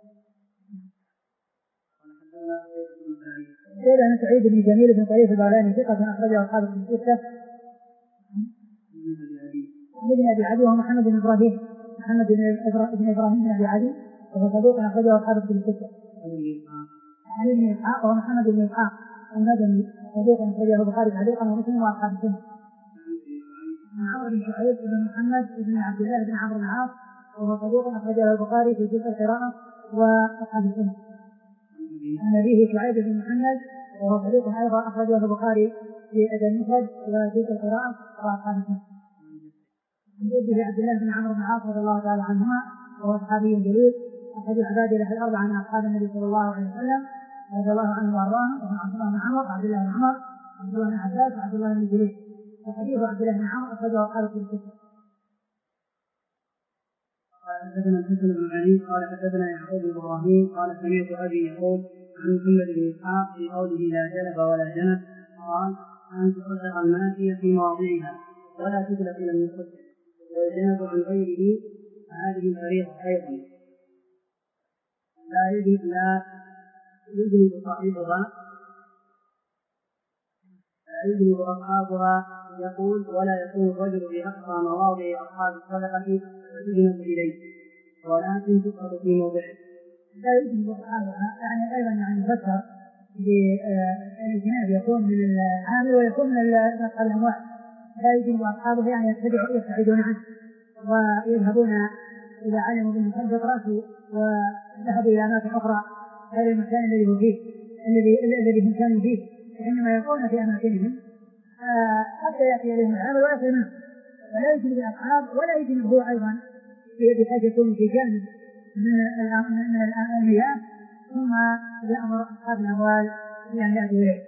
قيل عن سعيد بن جميل بن طريف البغلاني ثقة أخرجه أصحاب الستة عن ابن أبي عدي وهو محمد بن إبراهيم محمد بن إبراهيم بن أبي عدي وهو صدوق أخرجه أصحاب كتب الستة. علي بن إسحاق وهو محمد بن إسحاق المدني صدوق أخرجه البخاري تعليقا ومسلم وأصحاب السنة. عمرو بن شعيب بن محمد بن عبد الله بن عمرو بن العاص وهو صدوق أخرجه البخاري في جزء القراءة وأصحاب السنة. عن أبيه شعيب بن محمد وهو صدوق أيضا أخرجه البخاري في أدب المفرد وجزء القراءة وأصحاب السنة. عن جده عبد الله بن عمرو بن العاص رضي الله تعالى عنهما وهو صحابي جليل أحد العباد له الأربعة من أصحاب النبي صلى الله عليه وسلم رضي الله عنه وأرضاه وهو عبد الله بن عمرو وعبد الله بن عمر وعبد الله بن عباس وعبد الله بن جليل. وحديث عبد الله بن عمرو أخرجه أصحاب في الستة. قال حدثنا الحسن بن علي قال حدثنا يعقوب بن إبراهيم قال سمعت أبي يقول عن محمد بن إسحاق في قوله لا جلب ولا جنب قال أن تصدق الماشية في مواضعها ولا تدلق إلى المصدق والجنب عن غيره هذه الفريضة أيضا لا يجب لا يجلب صاحبها لا يجلب أصحابها يقول ولا يكون الرجل في أقصى مواضع أصحاب الصدقة فتجنب إليه ولكن تسقط في موضعه. لا يجلب أصحابها يعني أيضا يعني فسر بالجناب يكون من العامل ويكون من الأموال. لا يجلب أصحابه يعني يبتعدون عنه ويذهبون إذا علموا بالمصدق رأسه وذهبوا إلى أماكن أخرى غير المكان الذي هو فيه الذي الذي هم كانوا فيه وإنما يكون في أماكنهم حتى يأتي إليهم العامل ويأتي منه. فلا يجلب الأصحاب ولا يجلب هو أيضا بحيث يكون في جانب من الأنبياء ثم يأمر أصحاب الأموال بأن يأتوا إليه.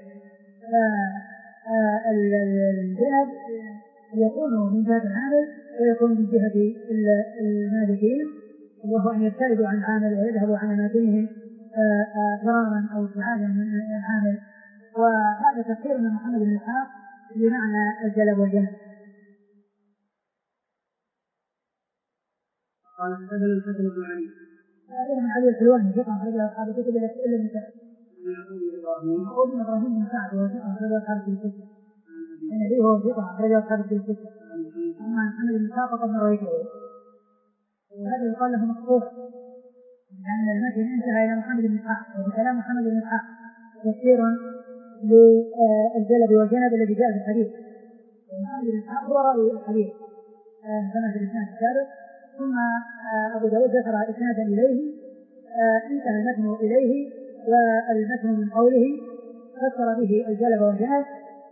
الجهد يكون من جهة العامل ويكون من جهة المالكين وهو أن يبتعدوا عن العامل ويذهبوا عن أماكنهم فرارا أو ابتعادا من العامل. وهذا تفسير من محمد بن إسحاق بمعنى الجلب والجنب. قال حدثنا الحسن بن علي هذا من علي الحلواني ثقة أخرجه أصحاب الكتب إلا النساء. يعقوب بن إبراهيم بن سعد وهو ثقة أخرجه أصحاب الكتب. النبي هو ثقة أخرجه أصحاب الكتب. أما محمد بن إسحاق فقد رويته وهذا يقال له مقطوع لأن المتن انتهى إلى محمد بن إسحاق وكلام محمد بن إسحاق تفسير للجلب والجنب الذي جاء في الحديث. محمد بن إسحاق هو راوي الحديث كما في الإسناد السابق. ثم أبو داود ذكر إسنادا إليه انتهى المتن إليه والمتن من قوله فسر به الجلب والجنب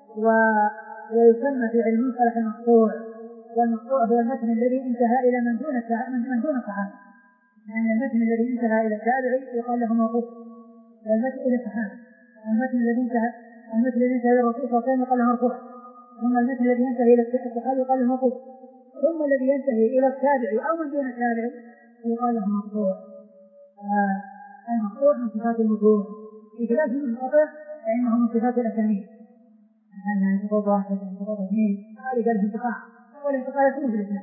ويسمى في علم المصطلح المقطوع. والمقطوع هو المتن الذي انتهى إلى من دون من دون الصحابة يعني المتن الذي انتهى إلى التابعي يقال له موقوف والمتن إلى الصحابة. المتن الذي انتهى المتن الذي انتهى إلى الرسول صلى الله عليه وسلم يقال له مرفوع ثم المتن الذي ينتهي إلى الصحابة يقال له موقوف ثم الذي ينتهي إلى التابعي أو من دون التابعي يقال له مقطوع. المقطوع من صفات المتون بخلاف المنقطع فإنه من صفات الأسانيد أنها انقطاع واحد انقطاع اثنين هذه قال انقطاع والانقطاع يكون في الإسلام.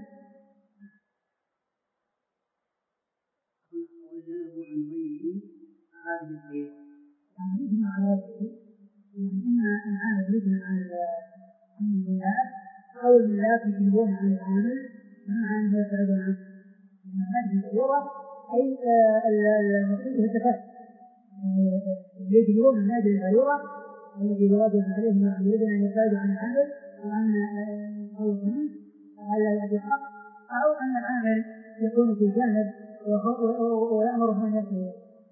والجنب عن غيره هذه الفريضة يعني يجمع على غيره يعني إما العامل يجمع عن الملاك أو الملاك يجمعون عن العامل مع أنه يبتعدون عنه. هذه الفريضة أي المقصود هي الزكاة يجمعون من هذه الفريضة الذي يواجب عليهم يريدون أن يبتعدوا عن العامل وأن يخلص منه وألا يؤدي الحق أو أن العامل يكون في جانب ويأمره أن يأتي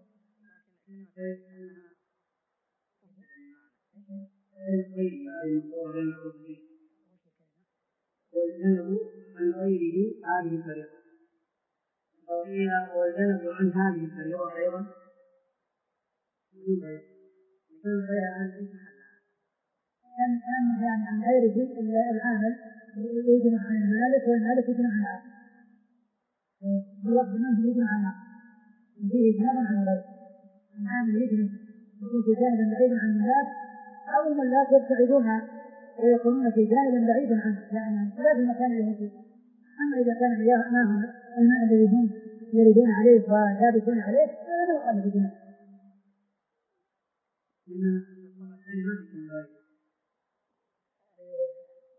والجنب عن غيره هذه الفريضة والجنب عن هذه الفريضة أيضا كان يعني عن غيره العامل يجمع عن المالك والمالك يجمع عن العامل بوقت منه يجمع عن العامل فيه جانب عن غيره. العامل يجمع يكون في جانب بعيد عن الملاك أو الملاك يبتعدون ويكونون في جانب بعيد عنه يعني لا في المكان اللي هم فيه. أما إذا كان معهم الماء الذي هم يريدون عليه وثابتون عليه فلا يقال في جانب.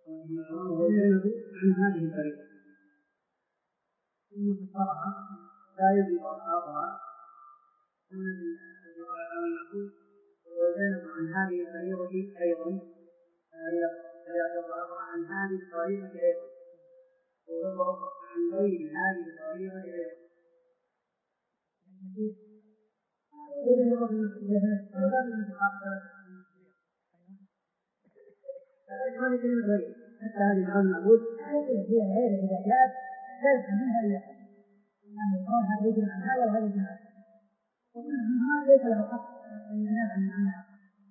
والجنب عن هذه الفريضة ثم فسرها لا يجب أصحابها هنا من القرآن المعقول ويجنب عن هذه الطريقة أيضا فيتضرر عن هذه الطريقة أيضا ويتضرر عن غير هذه الطريقة أيضا. حتى هذه العلم معبود فيها غير إذا جاءت لا يفهم منها إلا يعني يكون هذا يجب عن هذا وهذا يجب عن هذا وكل منها ليس له حق الجناب عن عنها.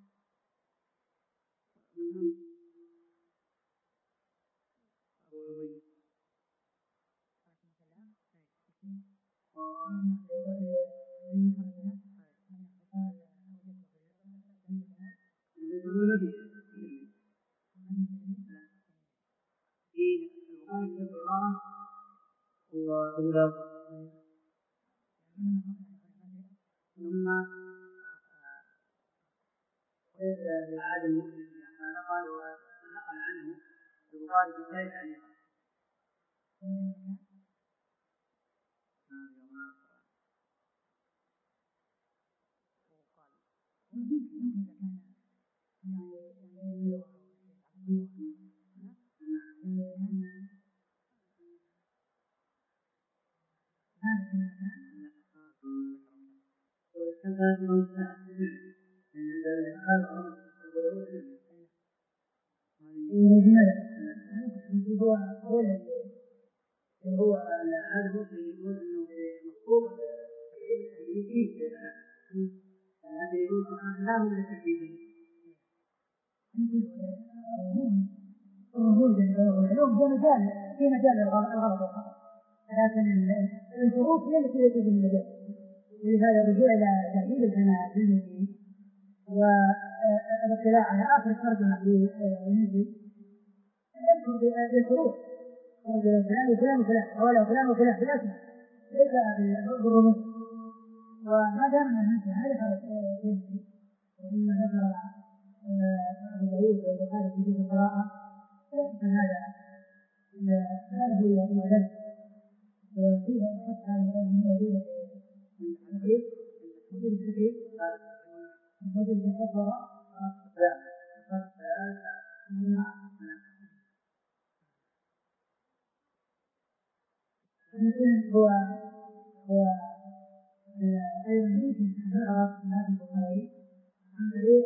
ثم بالعادة المسلم نقل ونقل عنه البخاري في ذلك عن هو هذا المسلم يقول انه مخطوط هذا يقول لا من التحديد اليوم في مجال في مجال الغلط والخطأ لكن الظروف هي التي ليس فيها مجال. ولهذا الرجوع الى تحديد الجماعه في المسلمين والاطلاع على اخر الترجمه في المسلم يذكر بالحروف رجل فلان وفلان وفلان أولا فلان وفلان في الأسماء ليس بالرموز. وما دام من المسلم هذا فرق جنسي وإنما ذكر أبو داود والبخاري في جزء القراءة فليس هذا هذا هو المعتمد وفيه حتى هذه موجودة في الحديث موجودة في الحديث موجودة في الفتوى المسلم هو هو أيضا يمكن أن يعرف هذا البخاري عن طريق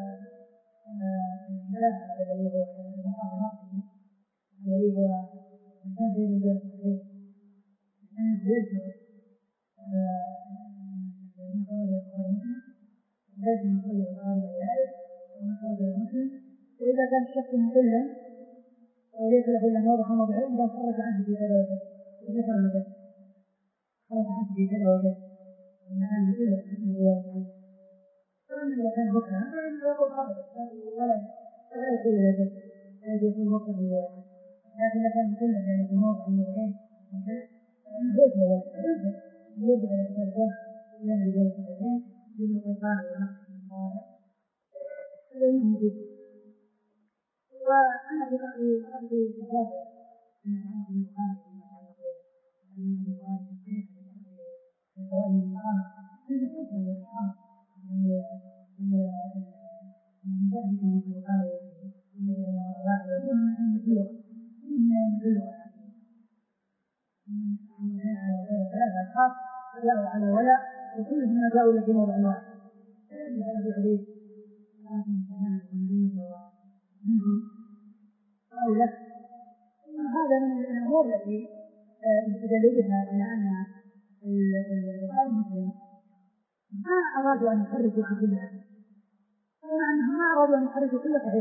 الكلام الذي هو المقام النقدي الذي هو كان في مجال الصحيح أنه يذكر من خرج البخاري مسلم لكن من خرج البخاري ذلك ومن خرج مسلم. وإذا كان الشخص مقلا أو ليس له إلا موضع موضعين إذا خرج عنه في كذا وكذا ذكر المكان خرج عنه في كذا وكذا المكان مقلا من رواية عنه. فأما إذا كان مقلا فإنه يقول خرج ولا ولا يقول لك هذا يكون مقلا من رواية عنه. لكن إذا كان مقلا يعني في موضع موضعين فإنه يجب يرجع إلى كتاب الجامع لأن رجال الصحيحين يجب القيطان ونقص المواضع لأنه مفيد. وأنا في رأيي في كتاب أن عنه من البخاري وما يتعلق بالمنهج البخاري الصحيح في فوائد المقام هذا حكم للأصحاب يعني من جاء بكم في البخاري من جاء واحد وفيهم مجلوغة فيهم مجلوغة يعني من عمرين على غير ثلاثة أصحاب جاءوا على ولا وكلهم ما جاءوا لكي موضع واحد فلذي هذا في حديث آتي السلام والنعمة منهم قال لك هذا من الأمور التي استدلوا بها على أن البخاري المسلم ما أرادوا أن يخرجوا عن كل أحد مع أنهم ما أرادوا أن يخرجوا كل صحيح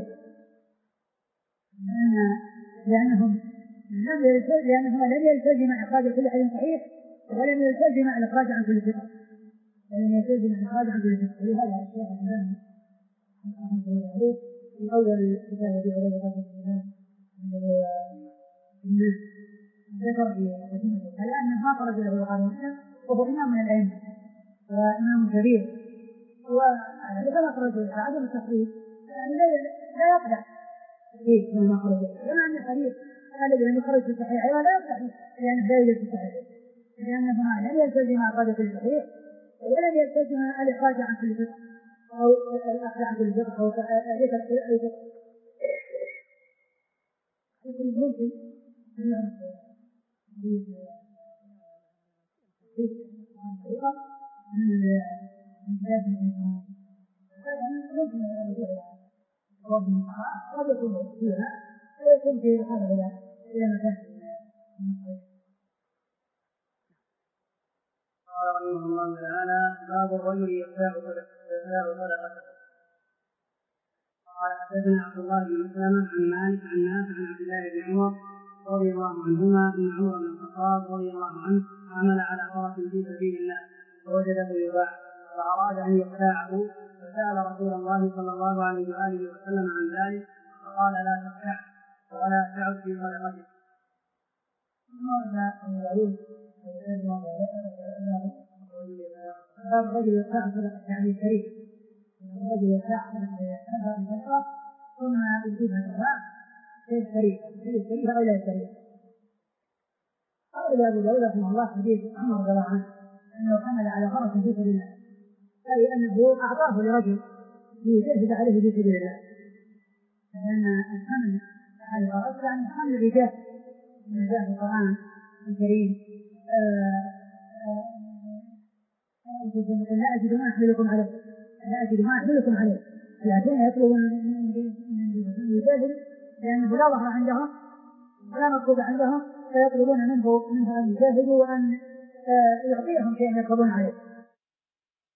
لأن لأنهم لم يلتزم لأنهم لم يلتزم مع إخراج كل حديث صحيح ولم يلتزم مع الإخراج عن كل ثقة ولم يلتزم مع الإخراج عن كل ثقة. ولهذا الشيخ الإمام رحمه الله عليه في أول كتاب أبي عبيدة بن الإمام الذي هو الناس ذكر في مقدمته على أنه ما خرج له البخاري ومسلم وهو إمام من الأئمة وإمام كبير وإذا خرج له عدم التخريج يعني لا يقدح فيه ما خرج له كما أن الحديث الذي لم يخرج في الصحيح أيضا لا يقدح فيه لأنه لا يوجد في الصحيح لأن هنا لم يلتزم القدر الصحيح ولم يلتزم الإخراج عن كل فقه أو الأخذ عن كل فقه أو ليس أي فقه. ممكن أن يعرف عن طريقة من كتاب الإنسان ممكن أن يرجع إلى قول المقرأة قد يكون فيها ويكون في هذا إلى إلى مكان المصرف. قال رحمه الله تعالى: باب الرجل يخدع صدقته. قال حدثنا عبد الله بن مسلم عن مالك عن نافع عن عبد الله بن عمر رضي الله عنهما ان عمر بن الخطاب رضي الله عنه عمل على فرس في سبيل الله فوجده يباع فاراد ان يخدعه فسال رسول الله صلى الله عليه واله وسلم عن ذلك فقال: لا تخدعه ولا تعد في صدقتك. باب الرجل يخدع صدقته يعني الشريك. الرجل يخدع صدقته ثم يجيبها الرباع في الشريك الشريك أو لا الشريك. قال أبو داود رحمه الله حديث عمر رضي الله عنه أنه حمل على فرس في سبيل الله أي أنه أعطاه لرجل ليجاهد عليه في سبيل الله لأن الحمل على الفرس يعني حمل الرجال من جاء في القرآن الكريم لا أجد ما أحملكم عليه لا أجد ما أحملكم عليه لكن يطلبون من يجاهد لأنه لا ظهر عندهم ولا مطلوب عندهم فيطلبون منه منه أن يجاهدوا وأن يعطيهم شيئا يركبون عليه